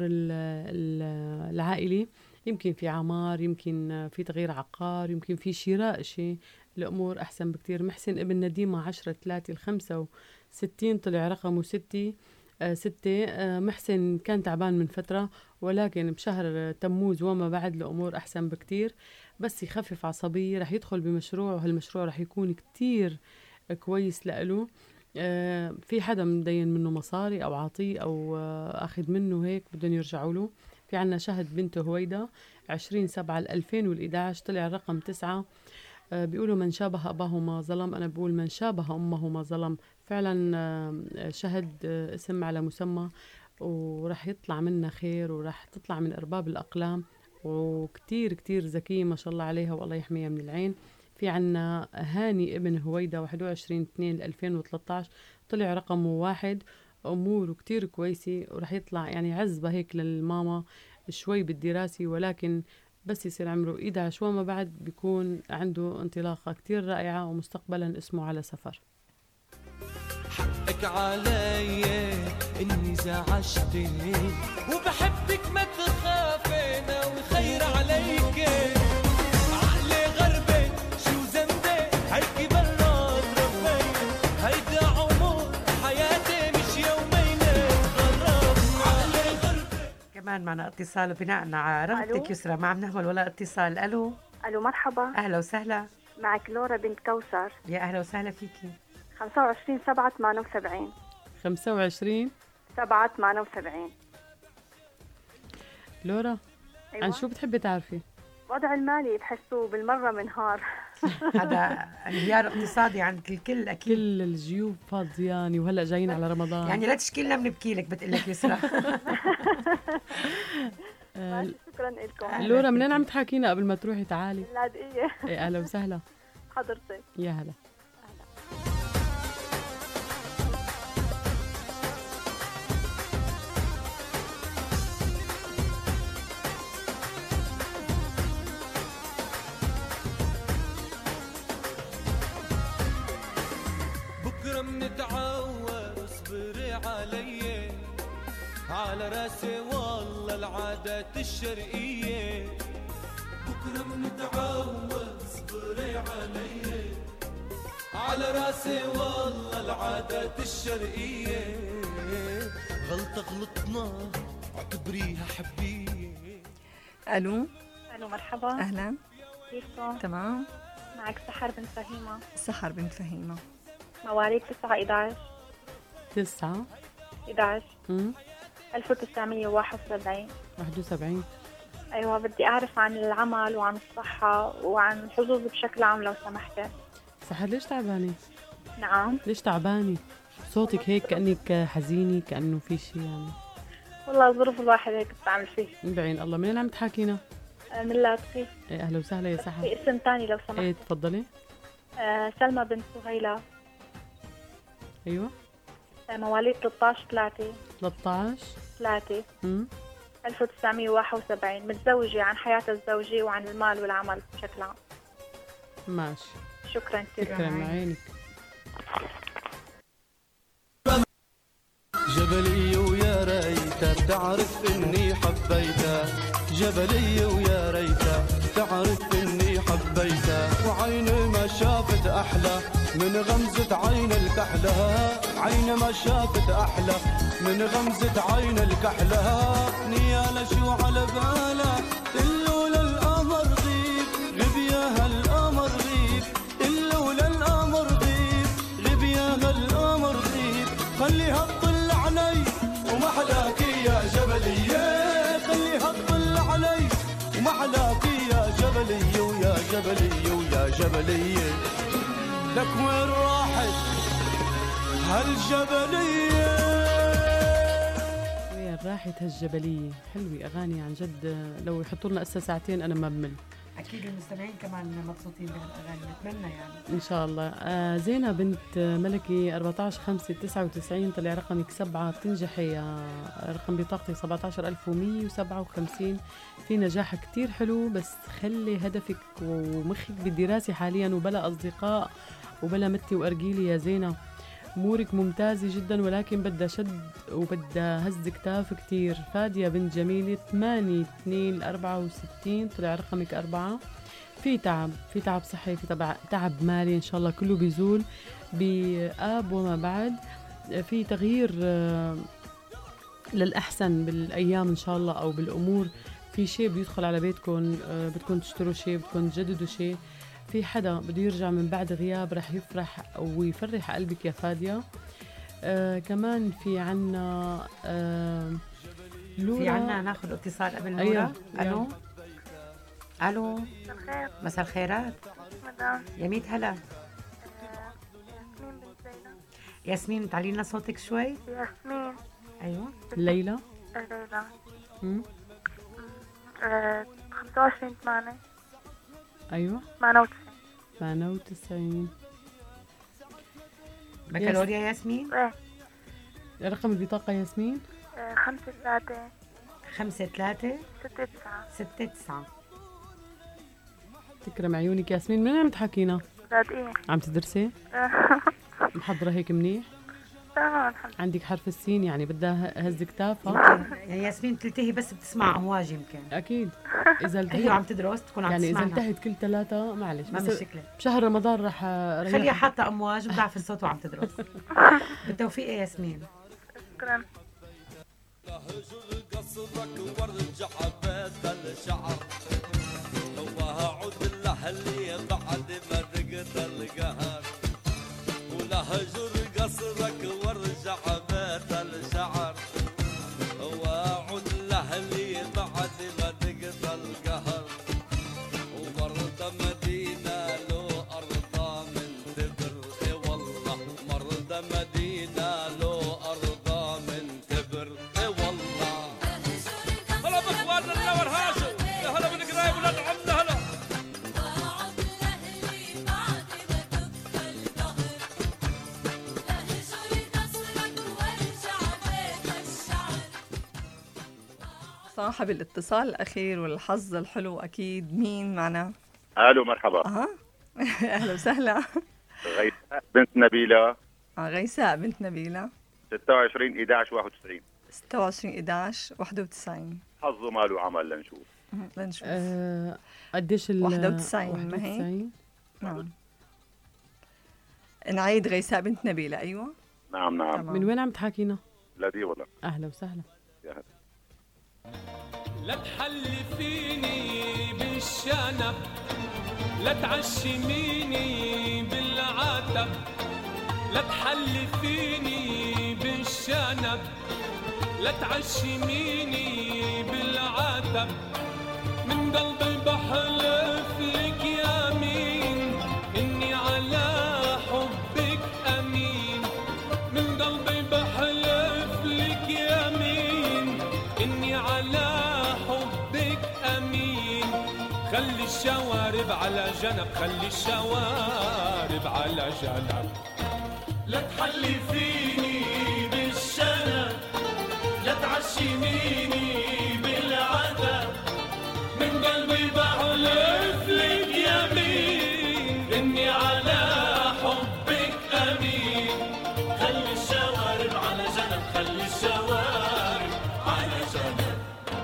S7: العائلي، يمكن في عمار، يمكن في تغيير عقار، يمكن في شراء شيء، الأمور أحسن بكتير. محسن ابن نديمة عشرة ثلاثة الخمسة وستين طلع رقمه ستة آه ستة. آه محسن كان تعبان من فترة ولكن بشهر تموز وما بعد الأمور أحسن بكتير، بس يخفف عصبية، رح يدخل بمشروع وهالمشروع رح يكون كتير كويس لأله. آه في حدا مدين منه مصاري أو عطيه أو آه أخذ منه هيك بدهم يرجعوا له. في عنا شهد بنته هويدا عشرين سبعة الألفين والإحدى عشر طلع رقم تسعة. آه بيقولوا من شابه أباه ما ظلم، أنا بقول من شابه أمه ما ظلم. فعلا آه شهد آه اسم على مسمى، ورح يطلع منا خير ورح تطلع من أرباب الأقلام، وكتير كتير ذكية ما شاء الله عليها والله يحميها من العين. في عنا هاني ابن هويدا واحد وعشرين اثنين ألفين وثلاثة عشر طلع رقمه واحد، أموره كتير كويسة ورح يطلع يعني عزبة هيك للماما شوي بالدراسة، ولكن بس يصير عمره إحدى عشر وما بعد بيكون عنده انطلاقة كتير رائعة ومستقبلا اسمه على سفر.
S8: حقك علي اني زعجتك وبحبك ما تخافي ناوي خير عليك. عقلي غربي شو ذنبي هيك برا تربيت، هيدا عمر حياتي مش يومين تغرب. عقلي غربي.
S1: كمان معنا اتصال بناء على رغبتك يسرى، ما عم نهمل ولا اتصال. الو
S18: الو مرحبا.
S1: اهلا وسهلا.
S18: معك لورا بنت كوثر.
S1: يا اهلا وسهلا فيكي.
S18: خمسة وعشرين سبعة ثمانية وسبعين.
S7: خمسة وعشرين
S18: سبعة ثمانية وسبعين.
S7: لورا أيوة. عن شو بتحبي تعرفي؟
S18: وضع المالي بحسه بالمرة منهار.
S1: هذا انهيار اقتصادي عند الكل اكيد،
S7: كل الجيوب فاضياني وهلا جايين على رمضان،
S1: يعني لا تشكي لنا بنبكي لك بتقول لك يسرى.
S18: شكرا لكم.
S7: لورا منين عم تحاكينا قبل ما تروحي؟ تعالي.
S18: اللاذقية.
S7: ايه اهلا وسهلا
S18: حضرتك.
S7: يا هلا.
S8: بكره منتعود اصبري علي، على راسي والله العادات الشرقية. بكره منتعود اصبري علي، على راسي والله العادات الشرقية. غلطة غلطنا اعتبريها حبية.
S3: الو
S18: الو مرحبا.
S3: اهلا.
S17: كيفكم؟
S3: تمام.
S17: معك سحر بنت فهيمة.
S3: سحر بنت فهيمة.
S17: مواليد تسعة إحدى عشر
S7: تسعة
S17: إحدى عشر
S7: امم
S17: ألف وتسعمية وواحد وسبعين.
S7: واحد وسبعين.
S17: أيوة، بدي أعرف عن العمل وعن الصحة وعن الحظوظ بشكل عام لو سمحتي.
S7: سحر ليش تعبانة؟
S17: نعم.
S7: ليش تعبانة؟ صوتك هيك كأنك حزينة، كأنه في شيء يعني.
S17: والله ظروف الواحد هيك بتعمل فيه.
S7: بعين الله. منين عم تحاكينا؟
S17: من لاذقي.
S7: ايه اهلا وسهلا يا سحر.
S17: في اسم ثاني لو سمحت.
S7: ايه تفضلي.
S17: آه سلمى بنت سهيلة.
S7: ايوه.
S17: آه مواليد ثلاثة عشر ثلاثة
S7: ثلاثة عشر
S17: ثلاثة
S7: امم
S17: ألف وتسعمية وواحد وسبعين. متزوجة، عن حياتها الزوجية وعن المال والعمل بشكل عام.
S7: ماشي.
S17: شكرا كثير.
S7: شكرا معينك.
S11: جبلية ويا ريتها بتعرف اني حبيتها، جبلية ويا ريتها بتعرف اني حبيتها، وعيني ما شافت احلى من غمزة عين الكحلة، عيني ما شافت احلى من غمزة عين الكحلة، نيالة شو على بالها اللولا القمر غيب، غيب يا هالقمر غيب، اللولا القمر غيب، غيب يا هالقمر غيب، خليها تطل علي ومحلاكي يا جبلية، خليها تطل علي ومحلاكي يا جبلية ويا جبلية ويا جبلية، لك وين راحت هالجبلية؟
S7: وين راحت هالجبلية؟ حلوة أغاني عن جد، لو يحطوا لنا هسه ساعتين أنا ما بمل.
S1: أكيد المستمعين كمان مبسوطين بهالأغاني، نتمنى يعني.
S7: إن شاء الله. آه زينة بنت ملكي أربعة عشر خمسة تسعة وتسعين، طلع رقمك سبعة، بتنجحي يا رقم بطاقتك سبعة عشر ألف ومية وسبعة وخمسين، في نجاح كتير حلو، بس خلي هدفك ومخك بالدراسة حاليا وبلا أصدقاء وبلا متي وأرجيلي يا زينة. أمورك ممتازة جدا ولكن بدها شد وبدها هز كتاف كتير. فادية بنت جميلة ثمانية اثنين أربعة وستين، طلع رقمك أربعة، في تعب، في تعب صحي، في تعب, تعب مالي، إن شاء الله كله بيزول بآب وما بعد. في تغيير للأحسن بالأيام إن شاء الله أو بالأمور، في شيء بيدخل على بيتكم، بدكم تشتروا شيء، بدكم تجددوا شيء، في حدا بده يرجع من بعد غياب رح يفرح ويفرح قلبك يا فادية. آه كمان في عنا آه لورا.
S1: في عنا ناخذ اتصال قبل نورا.
S7: أيوه.
S1: الو الو
S17: مساء الخير.
S1: مساء الخيرات
S17: مدام.
S1: يا ميت هلا.
S17: ياسمين بنت ليلى.
S1: ياسمين تعالي لنا صوتك شوي.
S17: ياسمين.
S7: ايوه. ليلى.
S17: ليلى.
S7: امم
S17: خمسة وعشرين ثمانية.
S7: ايوه.
S17: ثمانية وتسعين.
S7: ثمانية وتسعين.
S1: بكالوريا ياسمين؟
S17: ايه.
S7: رقم البطاقة ياسمين؟
S17: خمسة ثلاثة
S1: خمسة ثلاثة
S17: ستة تسعة
S1: ستة تسعة.
S7: تكرم عيونك ياسمين. من عم تحكينا؟
S17: صادقين.
S7: عم تدرسي؟ محضرة هيك منيح؟
S17: تمام.
S7: عندك حرف السين يعني بدها هز كتافها.
S1: يعني ياسمين تلتهي بس بتسمع امواج يمكن.
S7: اكيد. اذا التهت
S1: هي عم تدرس تكون عم
S7: يعني
S1: تسمعنا.
S7: اذا انتهت كل ثلاثة معلش،
S1: ما مشكلة.
S7: بشهر رمضان رح
S1: خليها حاطة امواج وبضعف الصوت وعم تدرس. بالتوفيق يا ياسمين.
S17: شكرا.
S11: قصرك وارجع بيت الشعر، وهعود لأهلي بعد ما تقتل القهر، ولهجر قصرك وارجع بيت الشعر، وهعود لأهلي بعد ما تقتل القهر، ومرضى مدينة لو أرضى من تبر، اي والله مرضى مدينة لو أرضى من تبر، اي والله. هلا بإخواننا النور هاشم، يا هلا بالقرايب ولاد عمنا هلا.
S3: صاحب الاتصال الأخير والحظ الحلو أكيد مين معنا؟
S16: الو مرحبا.
S3: أها. أهلا وسهلا.
S16: غيثاء بنت نبيلة.
S3: آه غيثاء بنت نبيلة.
S16: ستة وعشرين إحدى عشر واحد وتسعين.
S3: ستة وعشرين إحدى عشر واحد وتسعين.
S16: حظه ماله عمل لنشوف.
S3: لنشوف.
S7: أه قديش ال
S3: واحد وتسعين ما هي؟ نعم. نعيد غيثاء بنت نبيلة. أيوة.
S16: نعم نعم.
S7: تمام. من وين عم تحاكينا؟
S16: لدي والله.
S7: أهلا وسهلا.
S16: يا هلا.
S9: لا تحلفيني بالشنب لا تعشميني بالعتب لا تحلفيني بالشنب لا تعشميني بالعتب من قلبي بحلف لك يمين إني على حبك أمين من قلبي بحلف لك يمين إني على حبك أمين خلي الشوارب على جنب خلي الشوارب على جنب لا تحلفيني بالشنب لا تعشميني بالعذاب من قلبي بحلف لك يمين إني على حبك أمين خلي الشوارب على جنب خلي الشوارب على جنب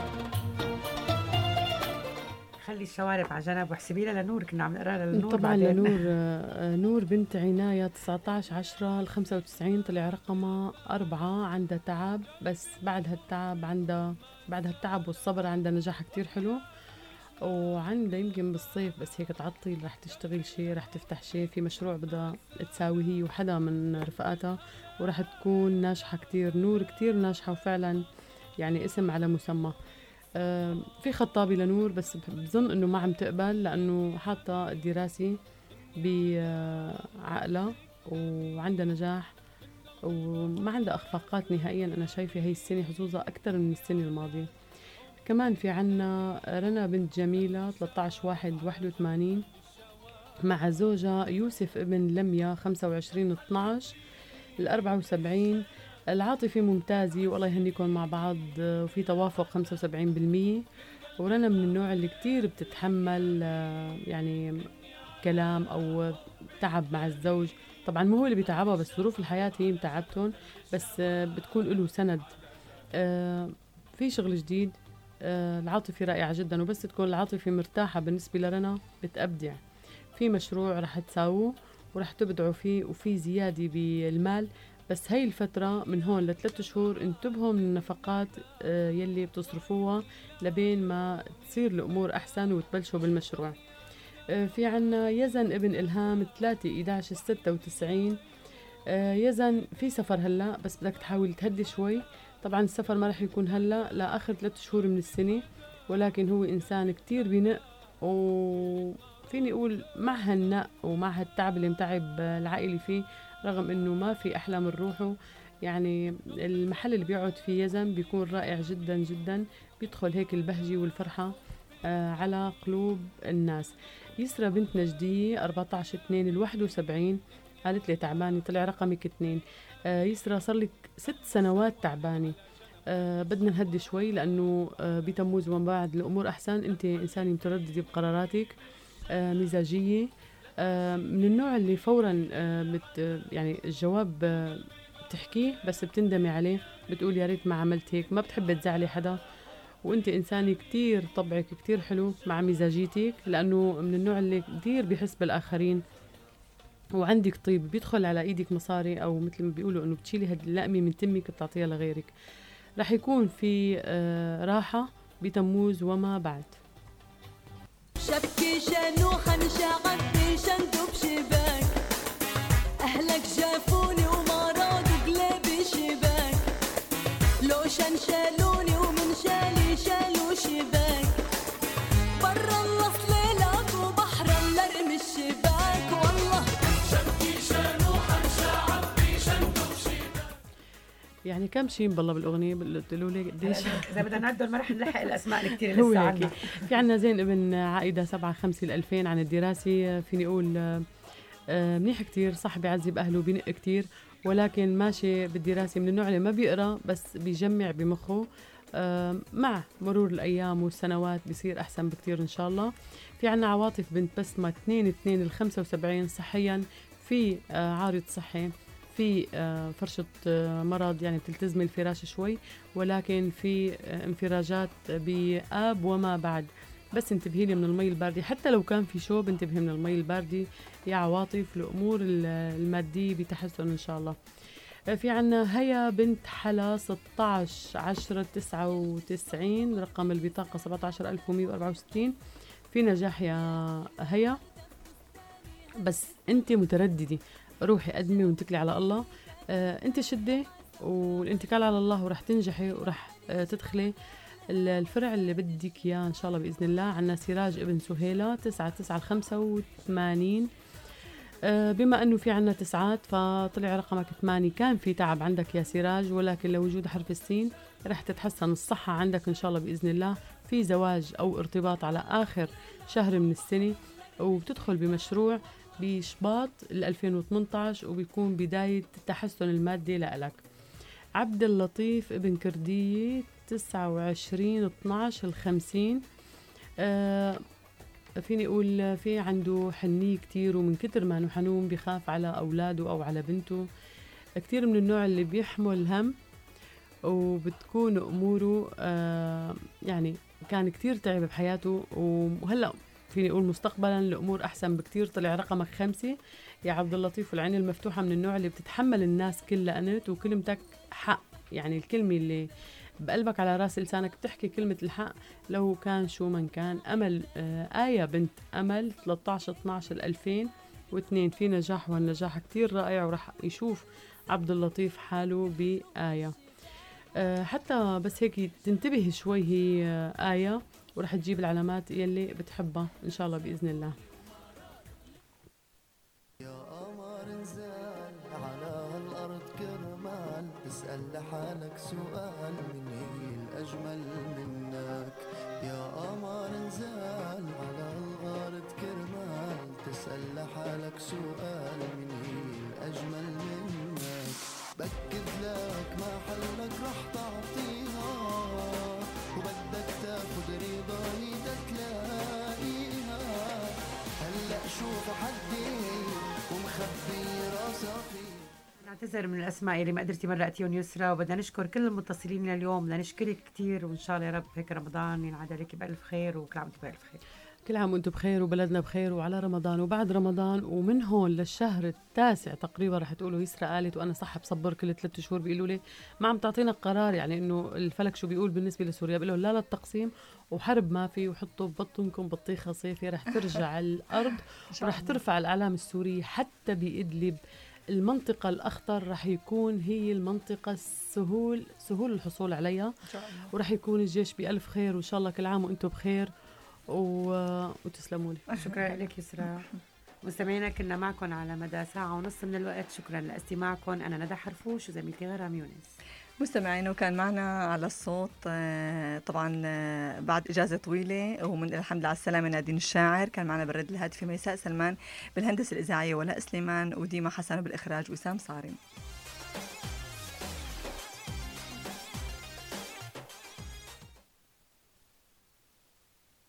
S1: خلي الشوارب على جنب واحسبي لها لنور كنا عم نقرا لها لنور
S7: طبعا
S1: بعدين.
S7: لنور آه، نور بنت عناية تسعة عشر عشرة الخمسة وتسعين طلع رقمها أربعة عندها تعب بس بعد هالتعب عندها بعد هالتعب والصبر عندها نجاح كتير حلو وعندها يمكن بالصيف بس هيك تعطل رح تشتغل شيء رح تفتح شيء في مشروع بدها تساوي هي وحدا من رفقاتها ورح تكون ناجحة كتير. نور كتير ناجحة وفعلا يعني اسم على مسمى. آه في خطابي لنور بس بظن انه ما عم تقبل لانه حاطة الدراسي بعقلها وعندها نجاح وما عندها اخفاقات نهائيا. انا شايفة هي السنة حظوظها اكتر من السنة الماضية. كمان في عنا رنا بنت جميلة ثلاثة عشر واحد واحد وثمانين مع زوجها يوسف ابن لميا خمسة وعشرين اثناشر الأربعة وسبعين. العاطفة ممتازة والله يهنيكم مع بعض وفي توافق خمسة وسبعين بالمية. ورنا من النوع اللي كتير بتتحمل يعني كلام أو تعب مع الزوج. طبعا مو هو اللي بيتعبها بس ظروف الحياة هي متعبتهم بس بتكون له سند. في شغل جديد. العاطفة رائعة جدا وبس تكون العاطفة مرتاحة بالنسبة لرنا بتأبدع. في مشروع رح تساووه ورح تبدعوا فيه وفي زيادة بالمال بس هاي الفترة من هون لثلاث شهور انتبهوا من النفقات يلي بتصرفوها لبين ما تصير الأمور أحسن وتبلشوا بالمشروع. في عنا يزن ابن إلهام ثلاثة إحدى عشر ستة وتسعين. يزن في سفر هلا بس بدك تحاول تهدي شوي. طبعا السفر ما رح يكون هلا لآخر ثلاث شهور من السنة ولكن هو إنسان كتير بنق وفيني أقول مع هالنق ومع هالتعب اللي متعب العائلة فيه رغم إنه ما في أحلى من روحه. يعني المحل اللي بيقعد فيه يزن بيكون رائع جدا جدا بيدخل هيك البهجة والفرحة آه على قلوب الناس. يسرى بنت نجدية أربعة عشر اثنين الواحد وسبعين قالت لي تعبانة طلع رقمك اثنين. آه يسرى صار لك ست سنوات تعبانة. آه بدنا نهدي شوي لأنه آه بتموز وما بعد الأمور أحسن. أنت إنسانة مترددة بقراراتك آه مزاجية آه من النوع اللي فورا آه بت يعني الجواب آه بتحكيه بس بتندمي عليه بتقول يا ريت ما عملت هيك. ما بتحب تزعلي حدا وانت انسانه كتير طبعك كتير حلو مع مزاجيتك لانه من النوع اللي كتير بيحس بالاخرين وعندك طيب بيدخل على ايدك مصاري او مثل ما بيقولوا انه بتشيلي هاد اللقمه من تمك بتعطيها لغيرك. رح يكون في آه راحه بتموز وما بعد.
S14: شبكي شنوخة مشاعبي شندوب شباك أهلك شافوني وما رادوا قلبي شباك لو شان شالوني ومن شالي شالوا شباك برا النص ليلك وبحر النرم الشباك والله
S9: شبكي شنوخة مشاعبي شندوب شباك.
S7: يعني كم شيء بالله بالاغنيه قلتوا لي قديش
S1: اذا بدنا نعدل ما رح نلحق الاسماء الكثير
S7: هو
S1: لسه
S7: هيك.
S1: عنا.
S7: في عنا زين ابن عائده سبعة خمسة ألفين عن الدراسه فيني اقول منيح كتير صح بيعذب اهله بينق كتير ولكن ماشي بالدراسه من النوع اللي ما بيقرا بس بيجمع بمخه. مع مرور الايام والسنوات بيصير احسن بكتير ان شاء الله. في عنا عواطف بنت بسمه اثنين اثنين الخمسة وسبعين صحيا في عارض صحي في فرشة مرض يعني بتلتزم الفراش شوي ولكن في انفراجات بآب وما بعد بس انتبهي لي من المي الباردة حتى لو كان في شوب انتبهي من المي الباردة يا عواطف. الأمور المادية بتحسن إن شاء الله. في عنا هيا بنت حلا ستة عشر عشرة تسعة وتسعين رقم البطاقة سبعة عشر ألف ومئة وأربعة وستين. في نجاح يا هيا بس انت متردده روحي قدمي وانتكلي على الله. آه انت شدي والانتكال على الله ورح تنجحي ورح آه تدخلي الفرع اللي بدك اياه ان شاء الله باذن الله. عنا سراج ابن سهيله تسعة تسعة خمسة وثمانين. آه بما انه في عنا تسعات فطلع رقمك ثمانية. كان في تعب عندك يا سراج ولكن لوجود حرف السين رح تتحسن الصحه عندك ان شاء الله باذن الله. في زواج او ارتباط على اخر شهر من السنه وبتدخل بمشروع بشباط ألفين وثمانية عشر وبيكون بدايه التحسن المادي لك. عبد اللطيف ابن كرديه تسعة وعشرين اثناشر الخمسين. آه فيني أقول في عنده حنية كتير ومن كتر ما أنه حنون بيخاف على أولاده أو على بنته كتير، من النوع اللي بيحمل هم وبتكون أموره آه يعني كان كتير تعب بحياته وهلأ فيني أقول مستقبلا الأمور أحسن بكتير. طلع رقمك خمسة يا عبد اللطيف والعين المفتوحة، من النوع اللي بتتحمل الناس كلها أنت وكلمتك حق، يعني الكلمة اللي بقلبك على راس لسانك بتحكي كلمة الحق لو كان شو من كان. أمل آه آية بنت أمل ثلاثة عشر اثناشر ألفين واثنين. في نجاح والنجاح كتير رائع ورح يشوف عبد اللطيف حاله بآية. آه حتى بس هيك تنتبه شوي هي آه آية ورح تجيب العلامات يلي بتحبها إن شاء الله بإذن الله.
S11: تسأل لحالك سؤال من هي الأجمل منك يا قمر نزال على الغارة كرمال. تسأل لحالك سؤال من هي الأجمل منك. بكد لك ما حلك رح تعطيها وبدك تاخد رضا ايدك تلاقيها. هلأ شوف حدي ومخبي راسك.
S1: نعتذر من الأسماء اللي ما قدرتي مرقتيهم يسرى، وبدنا نشكر كل المتصلين اليوم. بدنا نشكرك كتير وإن شاء الله يا رب هيك رمضان ينعاد عليك بألف خير وكل عام وانتم بألف خير.
S7: كل عام وانتم بخير وبلدنا بخير وعلى رمضان وبعد رمضان ومن هون للشهر التاسع تقريبا رح تقولوا يسرى قالت وأنا صح بصبر كل ثلاثة شهور بيقولوا لي ما عم تعطينا قرار، يعني إنه الفلك شو بيقول بالنسبة لسوريا؟ بيقولوا لا للتقسيم وحرب ما في وحطوا ببطنكم بطيخة صيفي رح ترجع الأرض ورح ترفع الأعلام السورية حتى بإدلب. المنطقة الأخطر رح يكون هي المنطقة السهول سهول الحصول عليها ورح يكون الجيش بألف خير وإن شاء الله كل عام وأنتم بخير و... وتسلموا لي.
S1: شكرا لك يسرى. مستمعينا كنا معكم على مدى ساعة ونص من الوقت. شكرا لاستماعكم. أنا ندى حرفوش وزميلتي غرام يونس.
S3: مستمعين وكان معنا على الصوت طبعا بعد إجازة طويلة ومن الحمد لله على السلامة نادين الشاعر. كان معنا بالرد الهاتفي ميساء سلمان، بالهندسة الإذاعية ولاء سليمان، وديما حسن، بالإخراج وسام صارم.